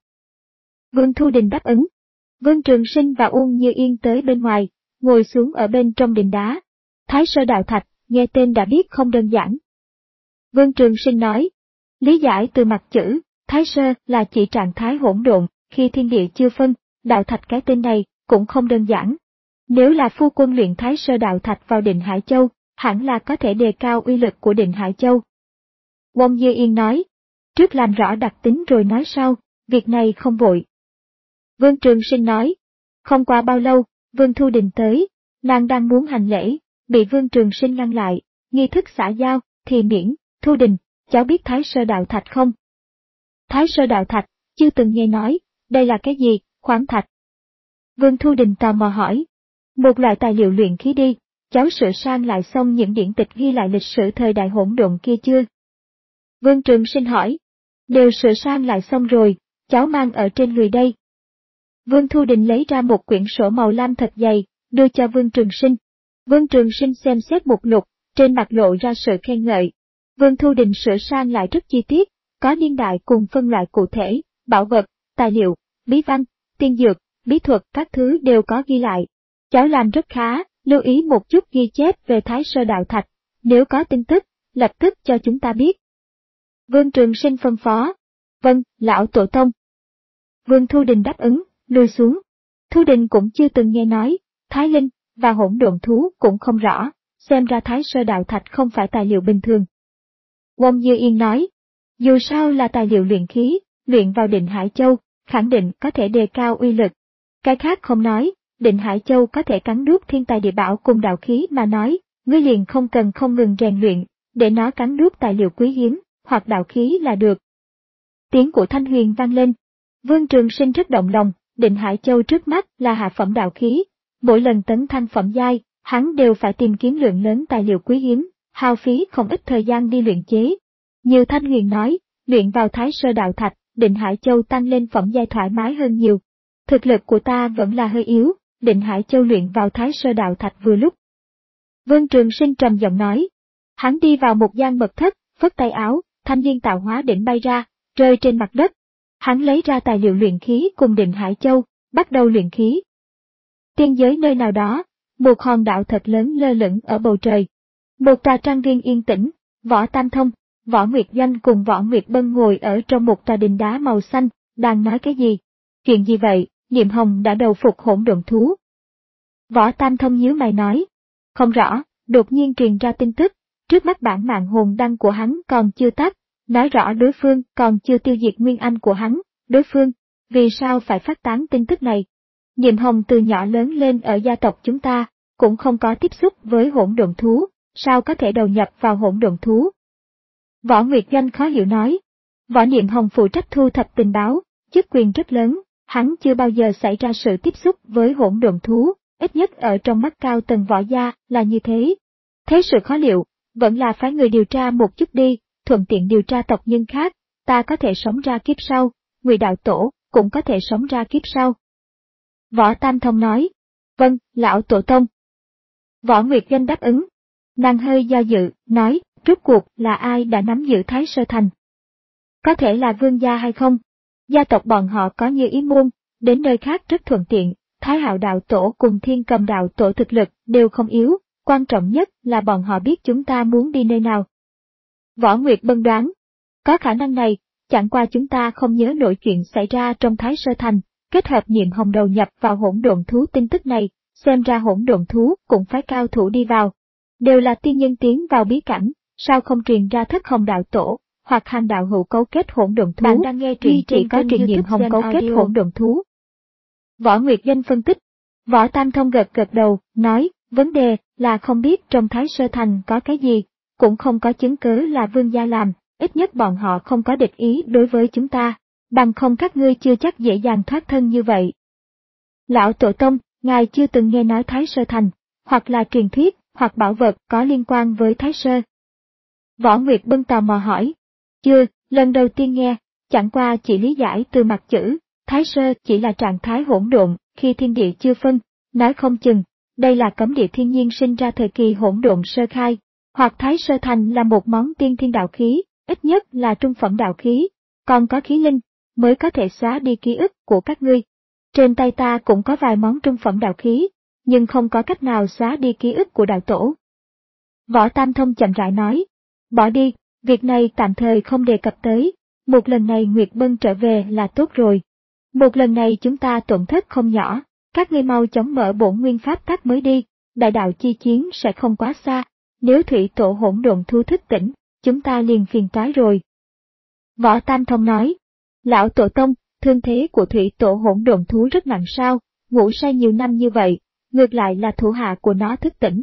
Vương Thu Đình đáp ứng. Vương Trường Sinh và Uông Như Yên tới bên ngoài, ngồi xuống ở bên trong đình đá. Thái Sơ đạo thạch, nghe tên đã biết không đơn giản. Vương Trường Sinh nói, lý giải từ mặt chữ, Thái Sơ là chỉ trạng thái hỗn độn, khi thiên địa chưa phân, đạo thạch cái tên này cũng không đơn giản. Nếu là phu quân luyện Thái Sơ đạo thạch vào Định Hải Châu, hẳn là có thể đề cao uy lực của Định Hải Châu. Uông Như Yên nói, trước làm rõ đặc tính rồi nói sau, việc này không vội. Vương Trường Sinh nói, không qua bao lâu, Vương Thu Đình tới, nàng đang muốn hành lễ, bị Vương Trường Sinh ngăn lại, nghi thức xã giao, thì miễn, Thu Đình, cháu biết Thái Sơ đạo thạch không? Thái Sơ đạo thạch, chưa từng nghe nói, đây là cái gì, khoáng thạch? Vương Thu Đình tò mò hỏi, một loại tài liệu luyện khí đi, cháu sửa sang lại xong những điển tịch ghi lại lịch sử thời đại hỗn độn kia chưa? Vương Trường Sinh hỏi, đều sửa sang lại xong rồi, cháu mang ở trên người đây. Vương Thu Đình lấy ra một quyển sổ màu lam thật dày, đưa cho Vương Trường Sinh. Vương Trường Sinh xem xét mục lục, trên mặt lộ ra sự khen ngợi. Vương Thu Đình sửa sang lại rất chi tiết, có niên đại cùng phân loại cụ thể, bảo vật, tài liệu, bí văn, tiên dược, bí thuật các thứ đều có ghi lại. Cháu làm rất khá, lưu ý một chút ghi chép về Thái Sơ đạo thạch, nếu có tin tức, lập tức cho chúng ta biết. Vương Trường Sinh phân phó. Vâng, lão tổ tông. Vương Thu Đình đáp ứng, lui xuống. Thu Đình cũng chưa từng nghe nói, Thái Linh và hỗn độn thú cũng không rõ, xem ra Thái Sơ đạo thạch không phải tài liệu bình thường. Uông Như Yên nói, dù sao là tài liệu luyện khí, luyện vào Định Hải Châu, khẳng định có thể đề cao uy lực. Cái khác không nói, Định Hải Châu có thể cắn nuốt thiên tài địa bảo cùng đạo khí mà nói, ngươi liền không cần không ngừng rèn luyện, để nó cắn nuốt tài liệu quý hiếm, hoặc đạo khí là được. Tiếng của Thanh Huyền vang lên. Vương Trường Sinh rất động lòng, Định Hải Châu trước mắt là hạ phẩm đạo khí, mỗi lần tấn thăng phẩm giai, hắn đều phải tìm kiếm lượng lớn tài liệu quý hiếm, hao phí không ít thời gian đi luyện chế. Như Thanh Huyền nói, luyện vào Thái Sơ đạo thạch, Định Hải Châu tăng lên phẩm giai thoải mái hơn nhiều. Thực lực của ta vẫn là hơi yếu, Định Hải Châu luyện vào Thái Sơ đạo thạch vừa lúc. Vương Trường Sinh trầm giọng nói. Hắn đi vào một gian mật thất, phất tay áo, thanh liên tạo hóa đỉnh bay ra, rơi trên mặt đất. Hắn lấy ra tài liệu luyện khí cùng Định Hải Châu, bắt đầu luyện khí. Tiên giới nơi nào đó, một hòn đảo thật lớn lơ lửng ở bầu trời. Một tòa trang viên yên tĩnh, Võ Tam Thông, Võ Nguyệt Doanh cùng Võ Nguyệt Bân ngồi ở trong một tòa đình đá màu xanh, đang nói cái gì? Chuyện gì vậy? Niệm Hồng đã đầu phục hỗn độn thú. Võ Tam Thông nhíu mày nói. Không rõ, đột nhiên truyền ra tin tức, Trước mắt bản mạng hồn đăng của hắn còn chưa tắt, nói rõ đối phương còn chưa tiêu diệt nguyên anh của hắn, đối phương, vì sao phải phát tán tin tức này? Nhiệm Hồng từ nhỏ lớn lên ở gia tộc chúng ta, cũng không có tiếp xúc với hỗn độn thú, sao có thể đầu nhập vào hỗn độn thú? Võ Nguyệt Doanh khó hiểu nói. Võ Niệm Hồng phụ trách thu thập tình báo, chức quyền rất lớn, hắn chưa bao giờ xảy ra sự tiếp xúc với hỗn độn thú, ít nhất ở trong mắt cao tầng võ gia là như thế. Thế sự khó liệu, vẫn là phái người điều tra một chút đi, thuận tiện điều tra tộc nhân khác, ta có thể sống ra kiếp sau, Ngụy đạo tổ cũng có thể sống ra kiếp sau. Võ Tam Thông nói, vâng, lão tổ tông. Võ Nguyệt Doanh đáp ứng. Nàng hơi do dự, nói, rốt cuộc là ai đã nắm giữ Thái Sơ Thành? Có thể là vương gia hay không? Gia tộc bọn họ có như ý môn, đến nơi khác rất thuận tiện, Thái Hạo đạo tổ cùng Thiên Cầm đạo tổ thực lực đều không yếu, quan trọng nhất là bọn họ biết chúng ta muốn đi nơi nào. Võ Nguyệt Bân đoán, có khả năng này, chẳng qua chúng ta không nhớ nổi chuyện xảy ra trong Thái Sơ Thành, kết hợp Nhiệm Hồng đầu nhập vào hỗn độn thú tin tức này, xem ra hỗn độn thú cũng phải cao thủ đi vào. Đều là tiên nhân tiến vào bí cảnh, sao không truyền ra Thất Hồng đạo tổ, hoặc Hành đạo hữu cấu kết hỗn độn thú. Bạn đang nghe truyện chỉ có truyền Nhiệm Hồng cấu kết hỗn độn thú. Võ Nguyệt Doanh phân tích. Võ Tam Thông gật gật đầu, nói, vấn đề là không biết trong Thái Sơ Thành có cái gì, cũng không có chứng cứ là vương gia làm, ít nhất bọn họ không có địch ý đối với chúng ta, bằng không các ngươi chưa chắc dễ dàng thoát thân như vậy. Lão Tổ Tông, ngài chưa từng nghe nói Thái Sơ Thành, hoặc là truyền thuyết, hoặc bảo vật có liên quan với Thái Sơ. Võ Nguyệt Bân tò mò hỏi. Chưa, lần đầu tiên nghe, chẳng qua chỉ lý giải từ mặt chữ, Thái Sơ chỉ là trạng thái hỗn độn, khi thiên địa chưa phân, nói không chừng, đây là cấm địa thiên nhiên sinh ra thời kỳ hỗn độn sơ khai, hoặc Thái Sơ Thành là một món tiên thiên đạo khí, ít nhất là trung phẩm đạo khí, còn có khí linh, mới có thể xóa đi ký ức của các ngươi. Trên tay ta cũng có vài món trung phẩm đạo khí, nhưng không có cách nào xóa đi ký ức của đạo tổ. Võ Tam Thông chậm rãi nói, bỏ đi, việc này tạm thời không đề cập tới, một lần này Nguyệt Bân trở về là tốt rồi. Một lần này chúng ta tổn thất không nhỏ, các ngươi mau chóng mở bổn nguyên pháp tắc mới đi, đại đạo chi chiến sẽ không quá xa, nếu thủy tổ hỗn độn thu thức tỉnh, chúng ta liền phiền toái rồi. Võ Tam Thông nói, lão tổ tông, thương thế của thủy tổ hỗn độn thú rất nặng sao, ngủ say nhiều năm như vậy, ngược lại là thủ hạ của nó thức tỉnh.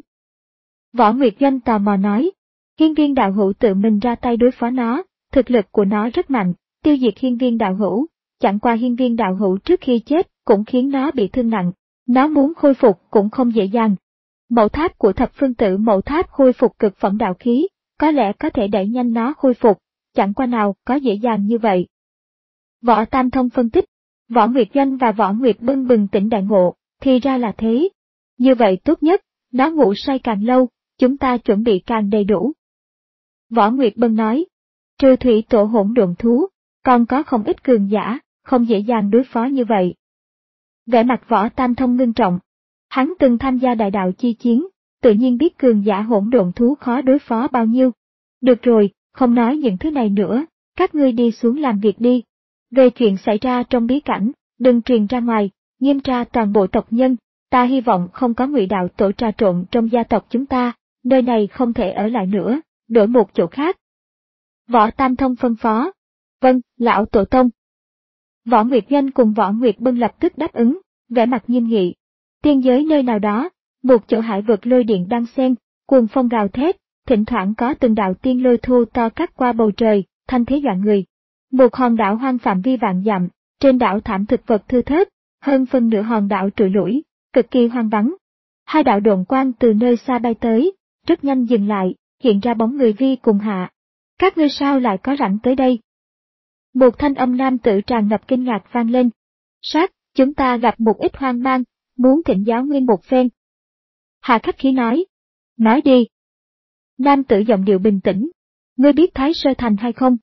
Võ Nguyệt Doanh tò mò nói, Hiên Viên đạo hữu tự mình ra tay đối phó nó, thực lực của nó rất mạnh, tiêu diệt Hiên Viên đạo hữu, chẳng qua Hiên Viên đạo hữu trước khi chết cũng khiến nó bị thương nặng, nó muốn khôi phục cũng không dễ dàng. Mẫu tháp của thập phương tử mẫu tháp khôi phục cực phẩm đạo khí, có lẽ có thể đẩy nhanh nó khôi phục, chẳng qua nào có dễ dàng như vậy. Võ Tam Thông phân tích, Võ Nguyệt Doanh và Võ Nguyệt Bân bừng tỉnh đại ngộ, thì ra là thế. Như vậy tốt nhất, nó ngủ say càng lâu, chúng ta chuẩn bị càng đầy đủ. Võ Nguyệt Bân nói, trừ thủy tổ hỗn độn thú, còn có không ít cường giả, không dễ dàng đối phó như vậy. Vẻ mặt Võ Tam Thông ngưng trọng. Hắn từng tham gia đại đạo chi chiến, tự nhiên biết cường giả hỗn độn thú khó đối phó bao nhiêu. Được rồi, không nói những thứ này nữa, các ngươi đi xuống làm việc đi. Về chuyện xảy ra trong bí cảnh, đừng truyền ra ngoài, nghiêm tra toàn bộ tộc nhân, ta hy vọng không có Ngụy đạo tổ trà trộn trong gia tộc chúng ta, nơi này không thể ở lại nữa, đổi một chỗ khác. Võ Tam Thông phân phó. Vâng, lão tổ tông. Võ Nguyệt Doanh cùng Võ Nguyệt Bân lập tức đáp ứng, vẻ mặt nghiêm nghị. Tiên giới nơi nào đó, một chỗ hải vực lôi điện đang xen, cuồng phong gào thét, thỉnh thoảng có từng đạo tiên lôi thu to cắt qua bầu trời, thanh thế dọa người. Một hòn đảo hoang phạm vi vạn dặm, trên đảo thảm thực vật thưa thớt, hơn phân nửa hòn đảo trụi lủi, cực kỳ hoang vắng. Hai đạo độn quang từ nơi xa bay tới, rất nhanh dừng lại, hiện ra bóng người Vi cùng Hạ. Các ngươi sao lại có rảnh tới đây? Một thanh âm nam tử tràn ngập kinh ngạc vang lên. Sát, chúng ta gặp một ít hoang mang, muốn thỉnh giáo nguyên một phen. Hạ khách khí nói. Nói đi. Nam tử giọng điệu bình tĩnh. Ngươi biết Thái Sơ Thành hay không?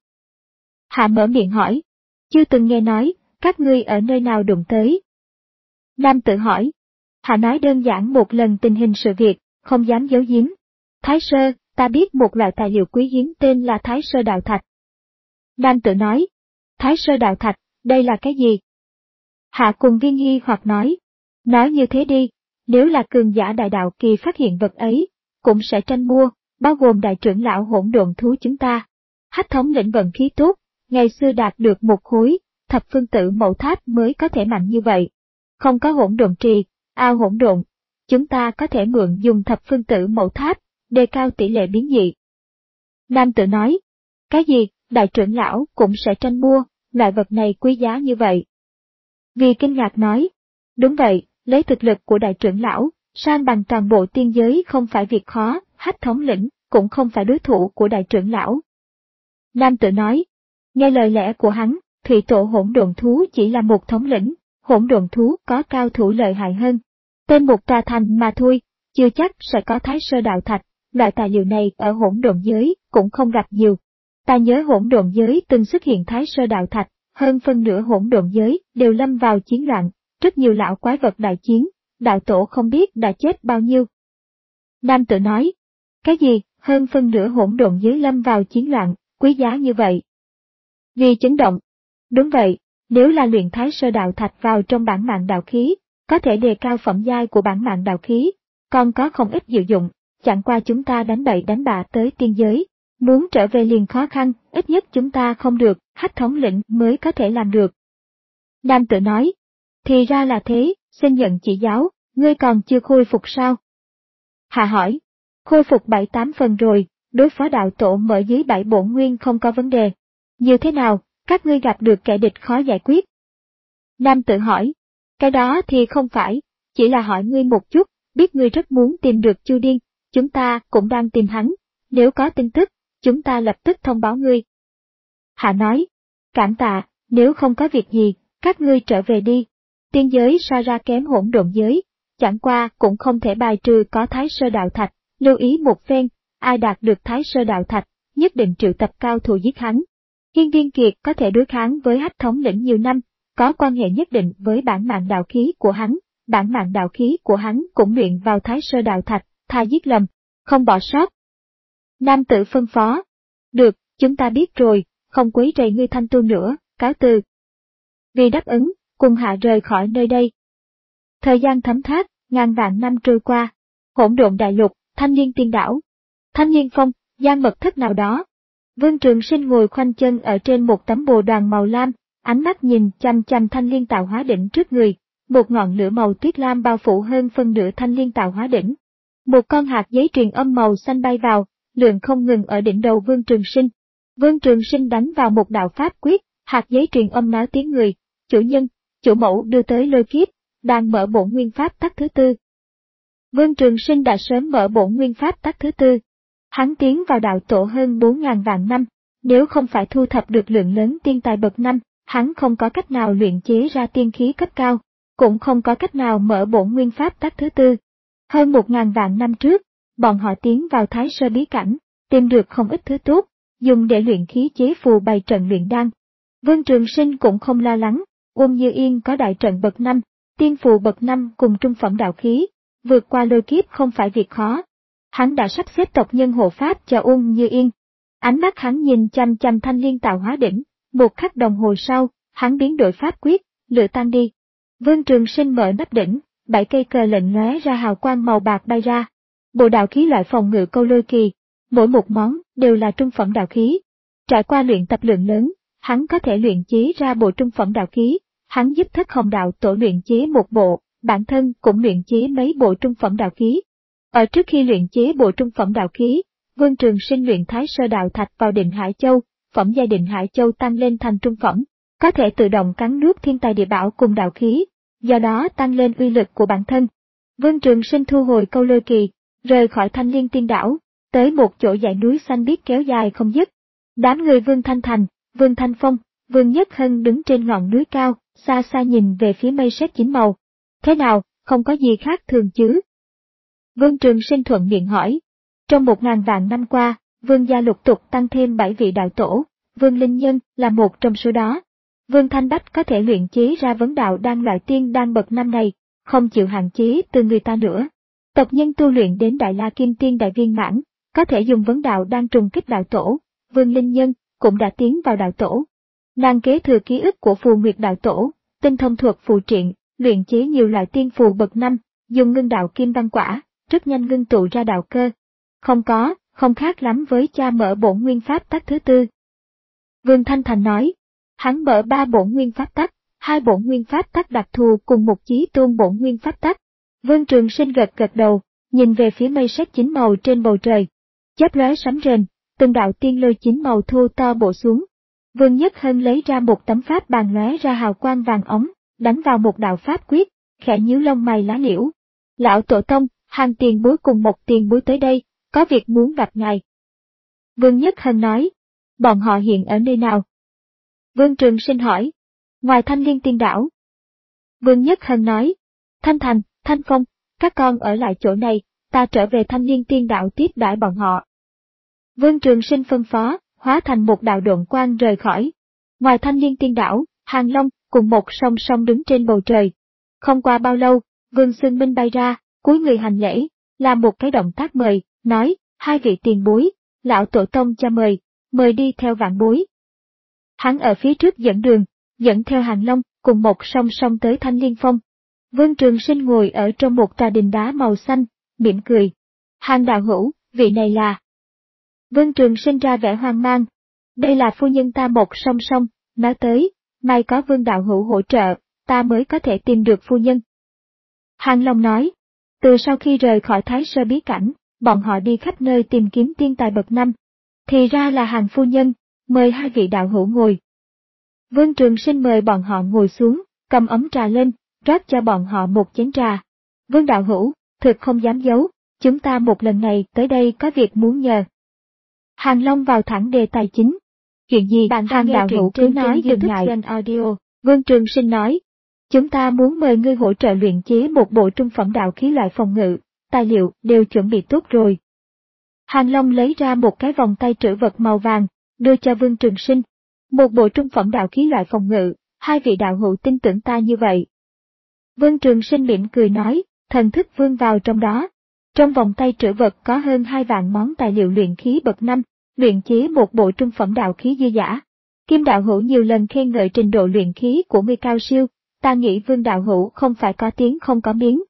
Hạ mở miệng hỏi. Chưa từng nghe nói, các ngươi ở nơi nào đụng tới. Nam tử hỏi. Hạ nói đơn giản một lần tình hình sự việc, không dám giấu giếm. Thái Sơ, ta biết một loại tài liệu quý hiếm tên là Thái Sơ Đạo Thạch. Nam tử nói. Thái Sơ Đạo Thạch, đây là cái gì? Hạ cùng Viên Hy hoặc nói. Nói như thế đi, nếu là cường giả đại đạo kỳ phát hiện vật ấy, cũng sẽ tranh mua, bao gồm đại trưởng lão hỗn độn thú chúng ta. Hách thống lĩnh vận khí tốt, ngày xưa đạt được một khối, thập phương tử mẫu tháp mới có thể mạnh như vậy. Không có hỗn độn trì, ao hỗn độn, chúng ta có thể mượn dùng thập phương tử mẫu tháp, đề cao tỷ lệ biến dị. Nam tử nói, cái gì, đại trưởng lão cũng sẽ tranh mua, loại vật này quý giá như vậy. Vì kinh ngạc nói, đúng vậy, lấy thực lực của đại trưởng lão, san bằng toàn bộ tiên giới không phải việc khó, Hách thống lĩnh cũng không phải đối thủ của đại trưởng lão. Nam tử nói, nghe lời lẽ của hắn, thủy tổ hỗn độn thú chỉ là một thống lĩnh, hỗn độn thú có cao thủ lợi hại hơn. Tên một trà thành mà thôi, chưa chắc sẽ có thái sơ đạo thạch, loại tài liệu này ở hỗn độn giới cũng không gặp nhiều. Ta nhớ hỗn độn giới từng xuất hiện thái sơ đạo thạch, hơn phân nửa hỗn độn giới đều lâm vào chiến loạn, rất nhiều lão quái vật đại chiến, đạo tổ không biết đã chết bao nhiêu. Nam tử nói, cái gì, hơn phân nửa hỗn độn giới lâm vào chiến loạn, quý giá như vậy. Vì chấn động. Đúng vậy, nếu là luyện thái sơ đạo thạch vào trong bản mạng đạo khí, có thể đề cao phẩm giai của bản mạng đạo khí, còn có không ít diệu dụng, chẳng qua chúng ta đánh bậy đánh bạ tới tiên giới, muốn trở về liền khó khăn, ít nhất chúng ta không được, Hách thống lĩnh mới có thể làm được. Nam tử nói, thì ra là thế, xin nhận chỉ giáo, ngươi còn chưa khôi phục sao? Hạ hỏi, khôi phục bảy tám phần rồi, đối phó đạo tổ mở dưới bảy bổn nguyên không có vấn đề. Như thế nào, các ngươi gặp được kẻ địch khó giải quyết? Nam tử hỏi, cái đó thì không phải, chỉ là hỏi ngươi một chút, biết ngươi rất muốn tìm được Chu Điên, chúng ta cũng đang tìm hắn, nếu có tin tức, chúng ta lập tức thông báo ngươi. Hạ nói, cảm tạ, nếu không có việc gì, các ngươi trở về đi. Tiên giới so ra kém hỗn độn giới, chẳng qua cũng không thể bài trừ có thái sơ đạo thạch, lưu ý một phen, ai đạt được thái sơ đạo thạch, nhất định triệu tập cao thủ giết hắn. Hiên Viên Kiệt có thể đối kháng với Hách thống lĩnh nhiều năm, có quan hệ nhất định với bản mạng đạo khí của hắn, bản mạng đạo khí của hắn cũng luyện vào thái sơ đạo thạch, tha giết lầm, không bỏ sót. Nam tử phân phó, được, chúng ta biết rồi, không quấy rầy ngươi thanh tu nữa, cáo từ. Vì đáp ứng, cùng Hạ rời khỏi nơi đây. Thời gian thấm thoát, ngàn vạn năm trôi qua, hỗn độn đại lục, Thanh Liên Tiên Đảo, Thanh Liên Phong, gian mật thất nào đó. Vương Trường Sinh ngồi khoanh chân ở trên một tấm bồ đoàn màu lam, ánh mắt nhìn chăm chăm Thanh Liên Tạo Hóa Đỉnh trước người, một ngọn lửa màu tuyết lam bao phủ hơn phân nửa Thanh Liên Tạo Hóa Đỉnh. Một con hạt giấy truyền âm màu xanh bay vào, lượn không ngừng ở đỉnh đầu Vương Trường Sinh. Vương Trường Sinh đánh vào một đạo pháp quyết, hạt giấy truyền âm nói tiếng người, chủ nhân, chủ mẫu đưa tới lôi kiếp, đang mở bổn nguyên pháp tắc thứ tư. Vương Trường Sinh đã sớm mở bổn nguyên pháp tắc thứ tư. Hắn tiến vào đạo tổ hơn bốn ngàn vạn năm, nếu không phải thu thập được lượng lớn tiên tài bậc năm, hắn không có cách nào luyện chế ra tiên khí cấp cao, cũng không có cách nào mở bổn nguyên pháp tắc thứ tư. Hơn một ngàn vạn năm trước, bọn họ tiến vào Thái Sơ bí cảnh, tìm được không ít thứ tốt, dùng để luyện khí chế phù bày trận luyện đan. Vương Trường Sinh cũng không lo lắng, Uông Như Yên có đại trận bậc năm, tiên phù bậc năm cùng trung phẩm đạo khí, vượt qua lôi kiếp không phải việc khó. Hắn đã sắp xếp tộc nhân hộ pháp cho Uông Như Yên. Ánh mắt hắn nhìn chăm chăm Thanh Liên Tạo Hóa Đỉnh, một khắc đồng hồ sau, hắn biến đổi pháp quyết, lửa tan đi. Vương Trường Sinh mở nắp đỉnh, bảy cây cờ lệnh lóe ra hào quang màu bạc bay ra. Bộ đạo khí loại phòng ngự câu lôi kỳ, mỗi một món đều là trung phẩm đạo khí. Trải qua luyện tập lượng lớn, hắn có thể luyện chế ra bộ trung phẩm đạo khí. Hắn giúp Thất Hồng Đạo Tổ luyện chế một bộ, bản thân cũng luyện chế mấy bộ trung phẩm đạo khí. Ở trước khi luyện chế bộ trung phẩm đạo khí, Vương Trường Sinh luyện Thái Sơ Đạo Thạch vào Định Hải Châu, phẩm giai Định Hải Châu tăng lên thành trung phẩm, có thể tự động cắn nuốt thiên tài địa bảo cùng đạo khí, do đó tăng lên uy lực của bản thân. Vương Trường Sinh thu hồi câu lôi kỳ, rời khỏi Thanh Liên Tiên Đảo, tới một chỗ dãy núi xanh biếc kéo dài không dứt. Đám người Vương Thanh Thành, Vương Thanh Phong, Vương Nhất Hân đứng trên ngọn núi cao, xa xa nhìn về phía mây sét chín màu. Thế nào, không có gì khác thường chứ? Vương Trường Sinh thuận miệng hỏi. Trong một ngàn vạn năm qua, Vương gia lục tục tăng thêm bảy vị đạo tổ, Vương Linh Nhân là một trong số đó. Vương Thanh Bách có thể luyện chế ra vấn đạo đan loại tiên đan bậc năm này, không chịu hạn chế từ người ta nữa. Tộc nhân tu luyện đến Đại La Kim Tiên đại viên mãn, có thể dùng vấn đạo đan trùng kích đạo tổ, Vương Linh Nhân cũng đã tiến vào đạo tổ. Nàng kế thừa ký ức của Phù Nguyệt đạo tổ, tinh thông thuật phù triện, luyện chế nhiều loại tiên phù bậc năm, dùng ngưng đạo kim văn quả, rất nhanh ngưng tụ ra đạo cơ. Không có, không khác lắm với cha mở bổn nguyên pháp tắc thứ tư. Vương Thanh Thành nói, hắn mở ba bổn nguyên pháp tắc, hai bổn nguyên pháp tắc đặc thù cùng một chí tôn bổn nguyên pháp tắc. Vương Trường Sinh gật gật đầu, nhìn về phía mây sét chín màu trên bầu trời. Chớp lóe sấm rền, từng đạo tiên lôi chín màu thô to bổ xuống. Vương Nhất Hân lấy ra một tấm pháp bàn lóe ra hào quang vàng óng, đánh vào một đạo pháp quyết, khẽ nhíu lông mày lá liễu. Lão Tổ Tông, Hàng tiền bối cùng một tiền bối tới đây, có việc muốn gặp ngài. Vương Nhất Hân nói, bọn họ hiện ở nơi nào? Vương Trường Sinh hỏi, ngoài Thanh Liên Tiên Đảo. Vương Nhất Hân nói, Thanh Thành, Thanh Phong, các con ở lại chỗ này, ta trở về Thanh Liên Tiên Đảo tiếp đãi bọn họ. Vương Trường Sinh phân phó, hóa thành một đạo độn quang rời khỏi. Ngoài Thanh Liên Tiên Đảo, Hàng Long cùng một song song đứng trên bầu trời. Không qua bao lâu, Vương Xương Minh bay ra, cúi người hành lễ, làm một cái động tác mời, nói, hai vị tiền bối, lão tổ tông cho mời, mời đi theo vạn bối. Hắn ở phía trước dẫn đường, dẫn theo Hàng Long, cùng một song song tới Thanh Liên Phong. Vương Trường Sinh ngồi ở trong một tòa đình đá màu xanh, mỉm cười. Hàng đạo hữu, vị này là... Vương Trường Sinh ra vẻ hoang mang. Đây là phu nhân ta một song song, nói tới, may có Vương đạo hữu hỗ trợ, ta mới có thể tìm được phu nhân. Hàng Long nói, từ sau khi rời khỏi Thái Sơ bí cảnh, bọn họ đi khắp nơi tìm kiếm tiên tài bậc năm. Thì ra là Hàng phu nhân, mời hai vị đạo hữu ngồi. Vương Trường Sinh mời bọn họ ngồi xuống, cầm ấm trà lên, rót cho bọn họ một chén trà. Vương đạo hữu, thực không dám giấu, chúng ta một lần này tới đây có việc muốn nhờ. Hàng Long vào thẳng đề tài chính. Chuyện gì bạn Hàng đạo hữu cứ nói đừng ngại. Vương Trường Sinh nói, chúng ta muốn mời ngươi hỗ trợ luyện chế một bộ trung phẩm đạo khí loại phòng ngự, tài liệu đều chuẩn bị tốt rồi. Hàng Long lấy ra một cái vòng tay trữ vật màu vàng, đưa cho Vương Trường Sinh. Một bộ trung phẩm đạo khí loại phòng ngự, hai vị đạo hữu tin tưởng ta như vậy. Vương Trường Sinh mỉm cười nói, thần thức vươn vào trong đó. Trong vòng tay trữ vật có hơn hai vạn món tài liệu luyện khí bậc năm, luyện chế một bộ trung phẩm đạo khí dư dả. Kim đạo hữu nhiều lần khen ngợi trình độ luyện khí của ngươi cao siêu, ta nghĩ Vương đạo hữu không phải có tiếng không có miếng.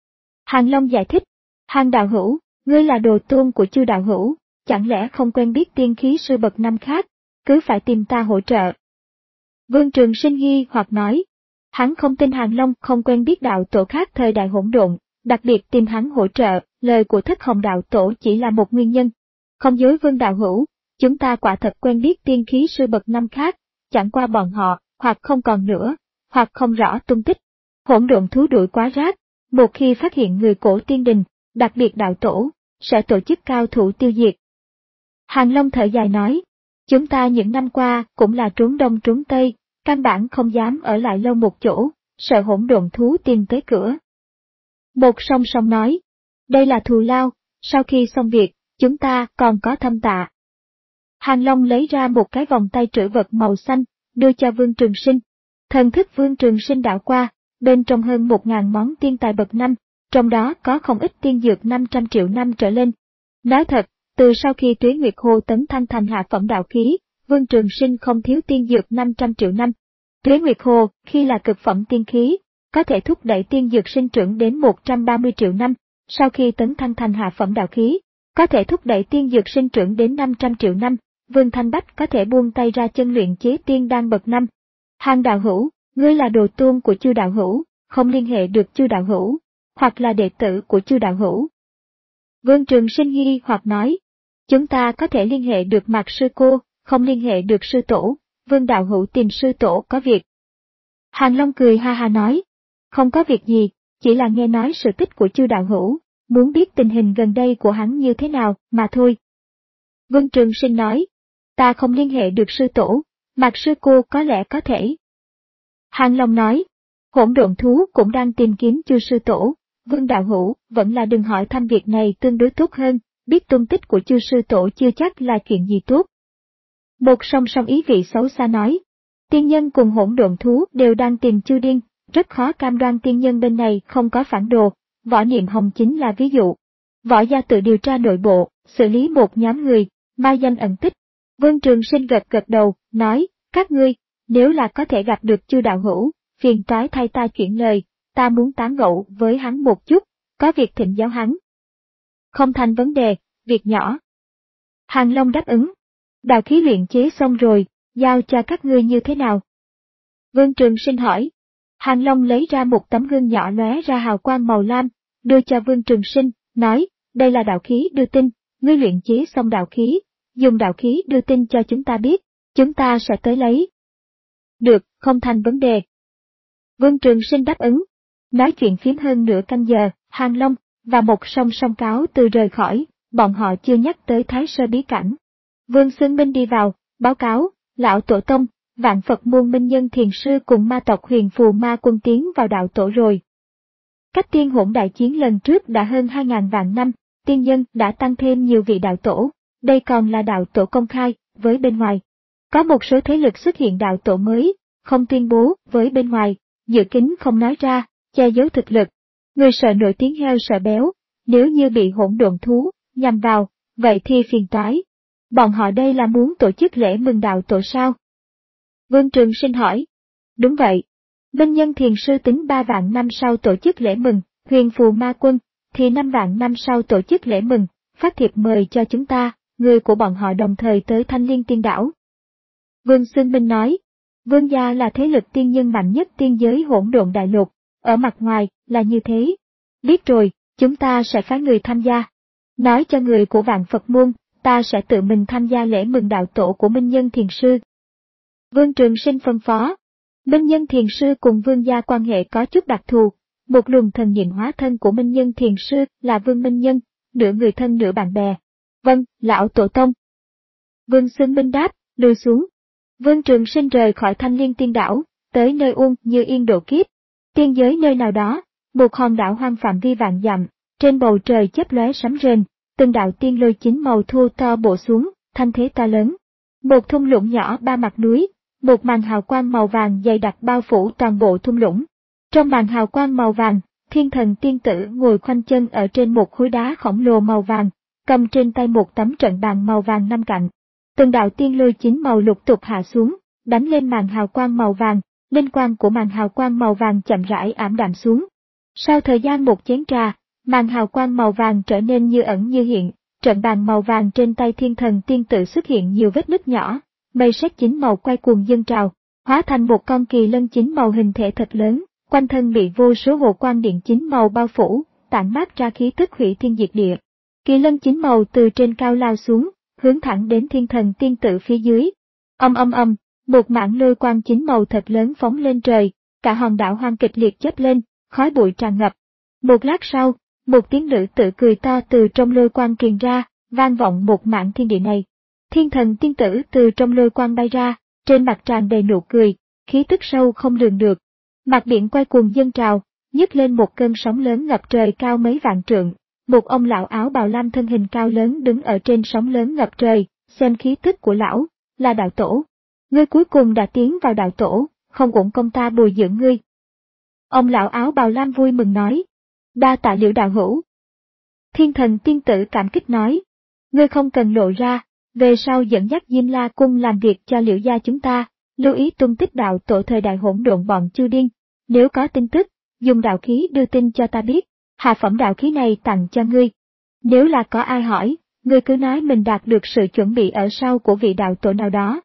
Hàng Long giải thích, Hàng đạo hữu, ngươi là đồ tôn của Chu đạo hữu, chẳng lẽ không quen biết tiên khí sư bậc năm khác, cứ phải tìm ta hỗ trợ. Vương Trường Sinh nghi hoặc nói, hắn không tin Hàng Long không quen biết đạo tổ khác thời đại hỗn độn, đặc biệt tìm hắn hỗ trợ, lời của Thất Hồng đạo tổ chỉ là một nguyên nhân. Không dối Vương đạo hữu, chúng ta quả thật quen biết tiên khí sư bậc năm khác, chẳng qua bọn họ, hoặc không còn nữa, hoặc không rõ tung tích. Hỗn độn thú đuổi quá rác, một khi phát hiện người cổ tiên đình, đặc biệt đạo tổ, sẽ tổ chức cao thủ tiêu diệt. Hàng Long thở dài nói, chúng ta những năm qua cũng là trốn đông trốn tây, căn bản không dám ở lại lâu một chỗ, sợ hỗn độn thú tìm tới cửa. Một song song nói, đây là thù lao, sau khi xong việc, chúng ta còn có thâm tạ. Hàng Long lấy ra một cái vòng tay trữ vật màu xanh, đưa cho Vương Trường Sinh. Thần thức Vương Trường Sinh đảo qua, bên trong hơn một ngàn món tiên tài bậc năm, trong đó có không ít tiên dược năm trăm triệu năm trở lên. Nói thật, từ sau khi Tuế Nguyệt Hồ tấn thăng thành hạ phẩm đạo khí, Vương Trường Sinh không thiếu tiên dược năm trăm triệu năm. Tuế Nguyệt Hồ, khi là cực phẩm tiên khí, có thể thúc đẩy tiên dược sinh trưởng đến một trăm ba mươi triệu năm, sau khi tấn thăng thành hạ phẩm đạo khí, có thể thúc đẩy tiên dược sinh trưởng đến năm trăm triệu năm, Vương Thanh Bách có thể buông tay ra chân luyện chế tiên đan bậc năm. Hàng đạo hữu, ngươi là đồ tôn của Chu đạo hữu, không liên hệ được Chu đạo hữu, hoặc là đệ tử của Chu đạo hữu. Vương Trường Sinh nghi hoặc nói, chúng ta có thể liên hệ được Mạc sư cô, không liên hệ được sư tổ, Vương đạo hữu tìm sư tổ có việc. Hàng Long cười ha ha nói, không có việc gì, chỉ là nghe nói sự tích của Chu đạo hữu, muốn biết tình hình gần đây của hắn như thế nào, mà thôi. Vương Trường Sinh nói, ta không liên hệ được sư tổ, Mạc sư cô có lẽ có thể. Hàng Long nói, hỗn độn thú cũng đang tìm kiếm Chu sư tổ, Vương đạo hữu vẫn là đừng hỏi thăm việc này tương đối tốt hơn, biết tung tích của Chu sư tổ chưa chắc là chuyện gì tốt. Một song song ý vị xấu xa nói, tiên nhân cùng hỗn độn thú đều đang tìm Chu điên, rất khó cam đoan tiên nhân bên này không có phản đồ, Võ Niệm Hồng chính là ví dụ. Võ gia tự điều tra nội bộ, xử lý một nhóm người, mai danh ẩn tích. Vương Trường Sinh gật gật đầu, nói, các ngươi, nếu là có thể gặp được Chu đạo hữu, phiền toái thay ta chuyển lời, ta muốn tán gẫu với hắn một chút, có việc thỉnh giáo hắn. Không thành vấn đề, việc nhỏ. Hàng Long đáp ứng. Đạo khí luyện chế xong rồi, giao cho các ngươi như thế nào? Vương Trường Sinh hỏi. Hàng Long lấy ra một tấm gương nhỏ lóe ra hào quang màu lam, đưa cho Vương Trường Sinh, nói, đây là đạo khí đưa tin, ngươi luyện chế xong đạo khí, dùng đạo khí đưa tin cho chúng ta biết, chúng ta sẽ tới lấy. Được, không thành vấn đề. Vương Trường Sinh đáp ứng. Nói chuyện phím hơn nửa canh giờ, Hàng Long và một song song cáo từ rời khỏi, bọn họ chưa nhắc tới Thái Sơ bí cảnh. Vương Xương Minh đi vào, báo cáo, lão tổ tông, vạn Phật môn minh nhân thiền sư cùng ma tộc Huyền Phù Ma quân tiến vào đạo tổ rồi. Cách tiên hỗn đại chiến lần trước đã hơn hai ngàn vạn năm, tiên nhân đã tăng thêm nhiều vị đạo tổ, đây còn là đạo tổ công khai, với bên ngoài. Có một số thế lực xuất hiện đạo tổ mới, không tuyên bố với bên ngoài, dự kín không nói ra, che giấu thực lực. Người sợ nổi tiếng heo sợ béo, nếu như bị hỗn độn thú nhằm vào, vậy thì phiền toái. Bọn họ đây là muốn tổ chức lễ mừng đạo tổ sao? Vương Trường Sinh hỏi. Đúng vậy. Minh nhân thiền sư tính ba vạn năm sau tổ chức lễ mừng, Huyền Phù Ma quân thì năm vạn năm sau tổ chức lễ mừng, phát thiệp mời cho chúng ta, người của bọn họ đồng thời tới Thanh Liên Tiên Đảo. Vương Xương Minh nói. Vương gia là thế lực tiên nhân mạnh nhất tiên giới hỗn độn đại lục, ở mặt ngoài là như thế. Biết rồi, chúng ta sẽ phái người tham gia. Nói cho người của vạn Phật môn, ta sẽ tự mình tham gia lễ mừng đạo tổ của Minh nhân thiền sư. Vương Trường Sinh phân phó. Minh nhân thiền sư cùng vương gia quan hệ có chút đặc thù. Một luồng thần niệm hóa thân của Minh nhân thiền sư là Vương Minh Nhân, nửa người thân nửa bạn bè. Vâng, lão tổ tông. Vương Xương Minh đáp, lùi xuống. Vương Trường Sinh rời khỏi Thanh Liên Tiên Đảo, tới nơi Uông Như Yên độ kiếp. Tiên giới nơi nào đó, một hòn đảo hoang phạm vi vạn dặm, trên bầu trời chớp lóe sấm rền, từng đạo tiên lôi chín màu thu to bổ xuống, thanh thế to lớn. Một thung lũng nhỏ ba mặt núi, một màn hào quang màu vàng dày đặc bao phủ toàn bộ thung lũng. Trong màn hào quang màu vàng, thiên thần tiên tử ngồi khoanh chân ở trên một khối đá khổng lồ màu vàng, cầm trên tay một tấm trận bàn màu vàng năm cạnh. Từng đạo tiên lôi chín màu lục tục hạ xuống, đánh lên màn hào quang màu vàng, linh quang của màn hào quang màu vàng chậm rãi ảm đạm xuống. Sau thời gian một chén trà, màn hào quang màu vàng trở nên như ẩn như hiện, trận bàn màu vàng trên tay thiên thần tiên tử xuất hiện nhiều vết nứt nhỏ, mây sét chín màu quay cuồng dâng trào, hóa thành một con kỳ lân chín màu hình thể thật lớn, quanh thân bị vô số hồ quang điện chín màu bao phủ, tản mát ra khí tức hủy thiên diệt địa. Kỳ lân chín màu từ trên cao lao xuống, hướng thẳng đến thiên thần tiên tử phía dưới. Âm âm âm, một mảng lôi quang chín màu thật lớn phóng lên trời, cả hòn đảo hoang kịch liệt chớp lên, khói bụi tràn ngập. Một lát sau, một tiếng nữ tử cười to từ trong lôi quang truyền ra, vang vọng một mảng thiên địa này. Thiên thần tiên tử từ trong lôi quang bay ra, trên mặt tràn đầy nụ cười, khí tức sâu không lường được. Mặt biển quay cuồng dâng trào, nhấc lên một cơn sóng lớn ngập trời cao mấy vạn trượng. Một ông lão áo bào lam thân hình cao lớn đứng ở trên sóng lớn ngập trời, xem khí tức của lão, là đạo tổ. Ngươi cuối cùng đã tiến vào đạo tổ, không uổng công ta bồi dưỡng ngươi. Ông lão áo bào lam vui mừng nói. Đa tạ Liễu đạo hữu. Thiên thần tiên tử cảm kích nói. Ngươi không cần lộ ra, về sau dẫn dắt Diêm La cung làm việc cho Liễu gia chúng ta, lưu ý tung tích đạo tổ thời đại hỗn độn bọn chư điên. Nếu có tin tức, dùng đạo khí đưa tin cho ta biết. Hạ phẩm đạo khí này tặng cho ngươi. Nếu là có ai hỏi, ngươi cứ nói mình đạt được sự chuẩn bị ở sau của vị đạo tổ nào đó.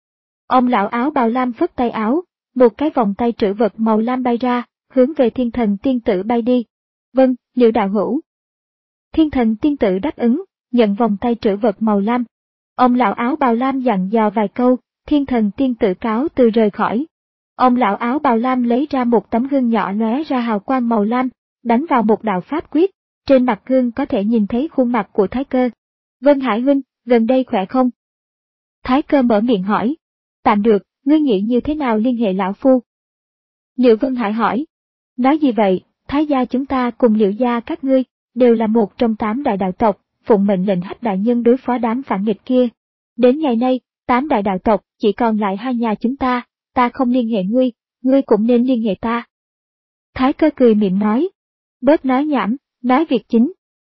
Ông lão áo bào lam phất tay áo, một cái vòng tay trữ vật màu lam bay ra, hướng về thiên thần tiên tử bay đi. Vâng, Liễu đạo hữu. Thiên thần tiên tử đáp ứng, nhận vòng tay trữ vật màu lam. Ông lão áo bào lam dặn dò vài câu, thiên thần tiên tử cáo từ rời khỏi. Ông lão áo bào lam lấy ra một tấm gương nhỏ lóe ra hào quang màu lam, đánh vào một đạo pháp quyết, trên mặt gương có thể nhìn thấy khuôn mặt của Thái Cơ. Vân Hải huynh, gần đây khỏe không? Thái Cơ mở miệng hỏi. Tạm được, ngươi nghĩ như thế nào liên hệ lão phu? Liễu Vân Hải hỏi. Nói gì vậy, Thái gia chúng ta cùng Liễu gia các ngươi, đều là một trong tám đại đạo tộc, phụng mệnh lệnh Hách đại nhân đối phó đám phản nghịch kia. Đến ngày nay, tám đại đạo tộc chỉ còn lại hai nhà chúng ta, ta không liên hệ ngươi, ngươi cũng nên liên hệ ta. Thái Cơ cười mỉm nói. Bớt nói nhảm, nói việc chính.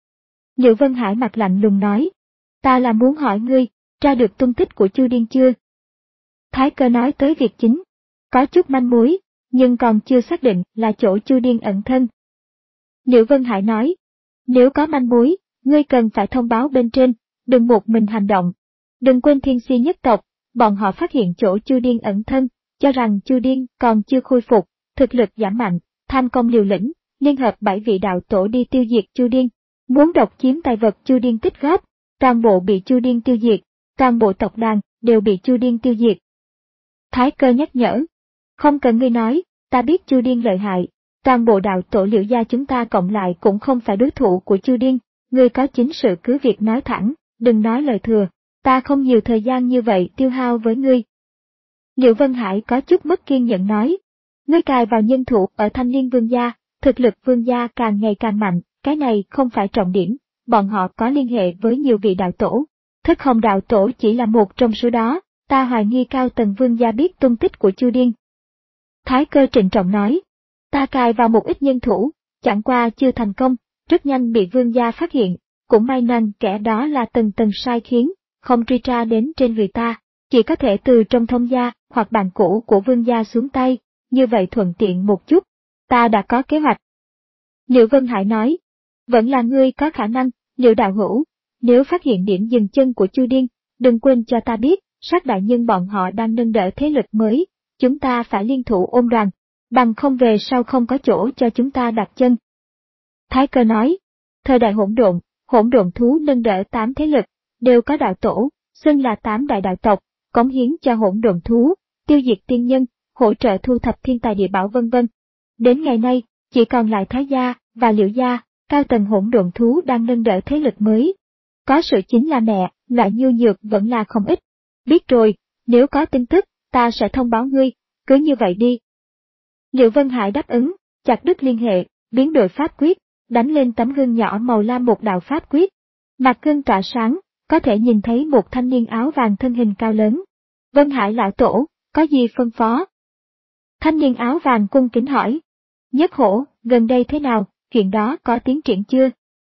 Liễu Vân Hải mặt lạnh lùng nói. Ta là muốn hỏi ngươi, tra được tung tích của Chư Điên chưa? Thái Cơ nói tới việc chính. Có chút manh mối, nhưng còn chưa xác định là chỗ Chư Điên ẩn thân. Liễu Vân Hải nói. Nếu có manh mối, ngươi cần phải thông báo bên trên, đừng một mình hành động. Đừng quên Thiên Si nhất tộc, bọn họ phát hiện chỗ Chu Điên ẩn thân, cho rằng Chu Điên còn chưa khôi phục, thực lực giảm mạnh, tham công liều lĩnh, liên hợp bảy vị đạo tổ đi tiêu diệt Chu Điên, muốn độc chiếm tài vật Chu Điên tích góp, toàn bộ bị Chu Điên tiêu diệt, toàn bộ tộc đàn đều bị Chu Điên tiêu diệt. Thái Cơ nhắc nhở, không cần ngươi nói, ta biết Chu Điên lợi hại, toàn bộ đạo tổ Liễu gia chúng ta cộng lại cũng không phải đối thủ của Chu Điên, ngươi có chính sự cứ việc nói thẳng, đừng nói lời thừa, ta không nhiều thời gian như vậy tiêu hao với ngươi. Liễu Vân Hải có chút mất kiên nhẫn nói, ngươi cài vào nhân thủ ở Thanh Liên Vương gia, thực lực Vương gia càng ngày càng mạnh, cái này không phải trọng điểm, bọn họ có liên hệ với nhiều vị đạo tổ, Thất Hồng đạo tổ chỉ là một trong số đó, ta hoài nghi cao tầng Vương gia biết tung tích của Chu Điên. Thái Cơ trịnh trọng nói, ta cài vào một ít nhân thủ, chẳng qua chưa thành công, rất nhanh bị Vương gia phát hiện, cũng may năng kẻ đó là tầng tầng sai khiến, không truy tra đến trên người ta, chỉ có thể từ trong thông gia hoặc bạn cũ của Vương gia xuống tay, như vậy thuận tiện một chút, ta đã có kế hoạch. Liễu Vân Hải nói, vẫn là ngươi có khả năng, Liễu đạo hữu, nếu phát hiện điểm dừng chân của Chu Điên, đừng quên cho ta biết, sát đại nhân bọn họ đang nâng đỡ thế lực mới, chúng ta phải liên thủ ôm đoàn, bằng không về sau không có chỗ cho chúng ta đặt chân. Thái Cơ nói, thời đại hỗn độn, hỗn độn thú nâng đỡ tám thế lực, đều có đạo tổ, xưng là tám đại đạo tộc, cống hiến cho hỗn độn thú, tiêu diệt tiên nhân, hỗ trợ thu thập thiên tài địa bảo vân vân. Đến ngày nay, chỉ còn lại Thái gia và Liễu gia, cao tầng hỗn độn thú đang nâng đỡ thế lực mới. Có sự chính là mẹ, loại nhu nhược vẫn là không ít. Biết rồi, nếu có tin tức, ta sẽ thông báo ngươi, cứ như vậy đi. Liễu Vân Hải đáp ứng, chặt đứt liên hệ, biến đổi pháp quyết, đánh lên tấm gương nhỏ màu lam một đạo pháp quyết. Mặt gương tỏa sáng, có thể nhìn thấy một thanh niên áo vàng thân hình cao lớn. Vân Hải lão tổ, có gì phân phó? Thanh niên áo vàng cung kính hỏi. Nhất Hổ, gần đây thế nào, chuyện đó có tiến triển chưa?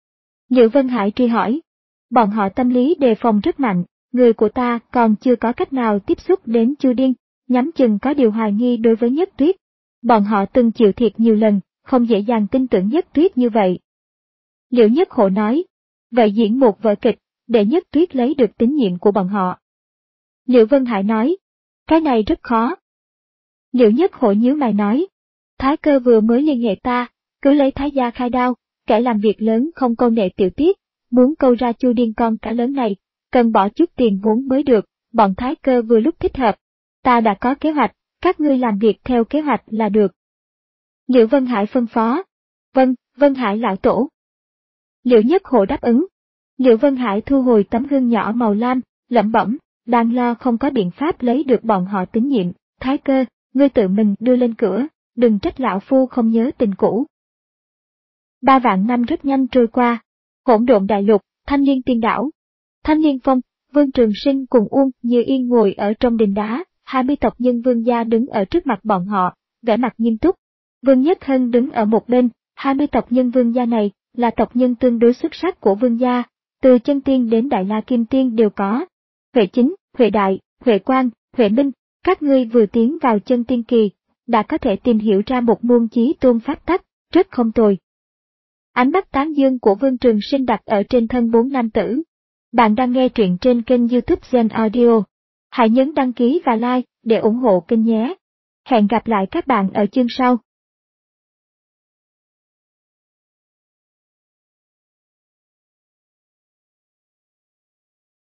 Liễu Vân Hải truy hỏi. Bọn họ tâm lý đề phòng rất mạnh, người của ta còn chưa có cách nào tiếp xúc đến Chu Điên, nhắm chừng có điều hoài nghi đối với Nhất Tuyết. Bọn họ từng chịu thiệt nhiều lần, không dễ dàng tin tưởng Nhất Tuyết như vậy. Liễu Nhất Hổ nói, vậy diễn một vở kịch, để Nhất Tuyết lấy được tín nhiệm của bọn họ. Liễu Vân Hải nói, cái này rất khó. Liễu Nhất Hổ nhíu mày nói, Thái Cơ vừa mới liên hệ ta, cứ lấy Thái gia khai đao, kẻ làm việc lớn không câu nệ tiểu tiết, muốn câu ra Chu Điên con cả lớn này, cần bỏ chút tiền vốn mới được, bọn Thái Cơ vừa lúc thích hợp. Ta đã có kế hoạch, các ngươi làm việc theo kế hoạch là được. Liễu Vân Hải phân phó. Vâng, Vân Hải lão tổ. Liễu Nhất Hổ đáp ứng. Liễu Vân Hải thu hồi tấm gương nhỏ màu lam, lẩm bẩm, đang lo không có biện pháp lấy được bọn họ tín nhiệm. Thái Cơ, ngươi tự mình đưa lên cửa, đừng trách lão phu không nhớ tình cũ. Ba vạn năm rất nhanh trôi qua. Hỗn độn đại lục, Thanh Liên tiên đảo. Thanh Liên Phong, Vương Trường Sinh cùng Uông Như Yên ngồi ở trong đình đá, hai mươi tộc nhân Vương gia đứng ở trước mặt bọn họ, vẻ mặt nghiêm túc. Vương Nhất Hân đứng ở một bên, hai mươi tộc nhân Vương gia này là tộc nhân tương đối xuất sắc của Vương gia, từ chân tiên đến Đại La Kim Tiên đều có. Huệ Chính, Huệ Đại, Huệ Quang, Huệ Minh, các ngươi vừa tiến vào chân tiên kỳ, đã có thể tìm hiểu ra một môn chí tôn pháp tắc, rất không tồi. Ánh mắt tán dương của Vương Trường Sinh đặt ở trên thân bốn nam tử. Bạn đang nghe truyện trên kênh YouTube Gen Audio. Hãy nhấn đăng ký và like để ủng hộ kênh nhé. Hẹn gặp lại các bạn ở chương sau.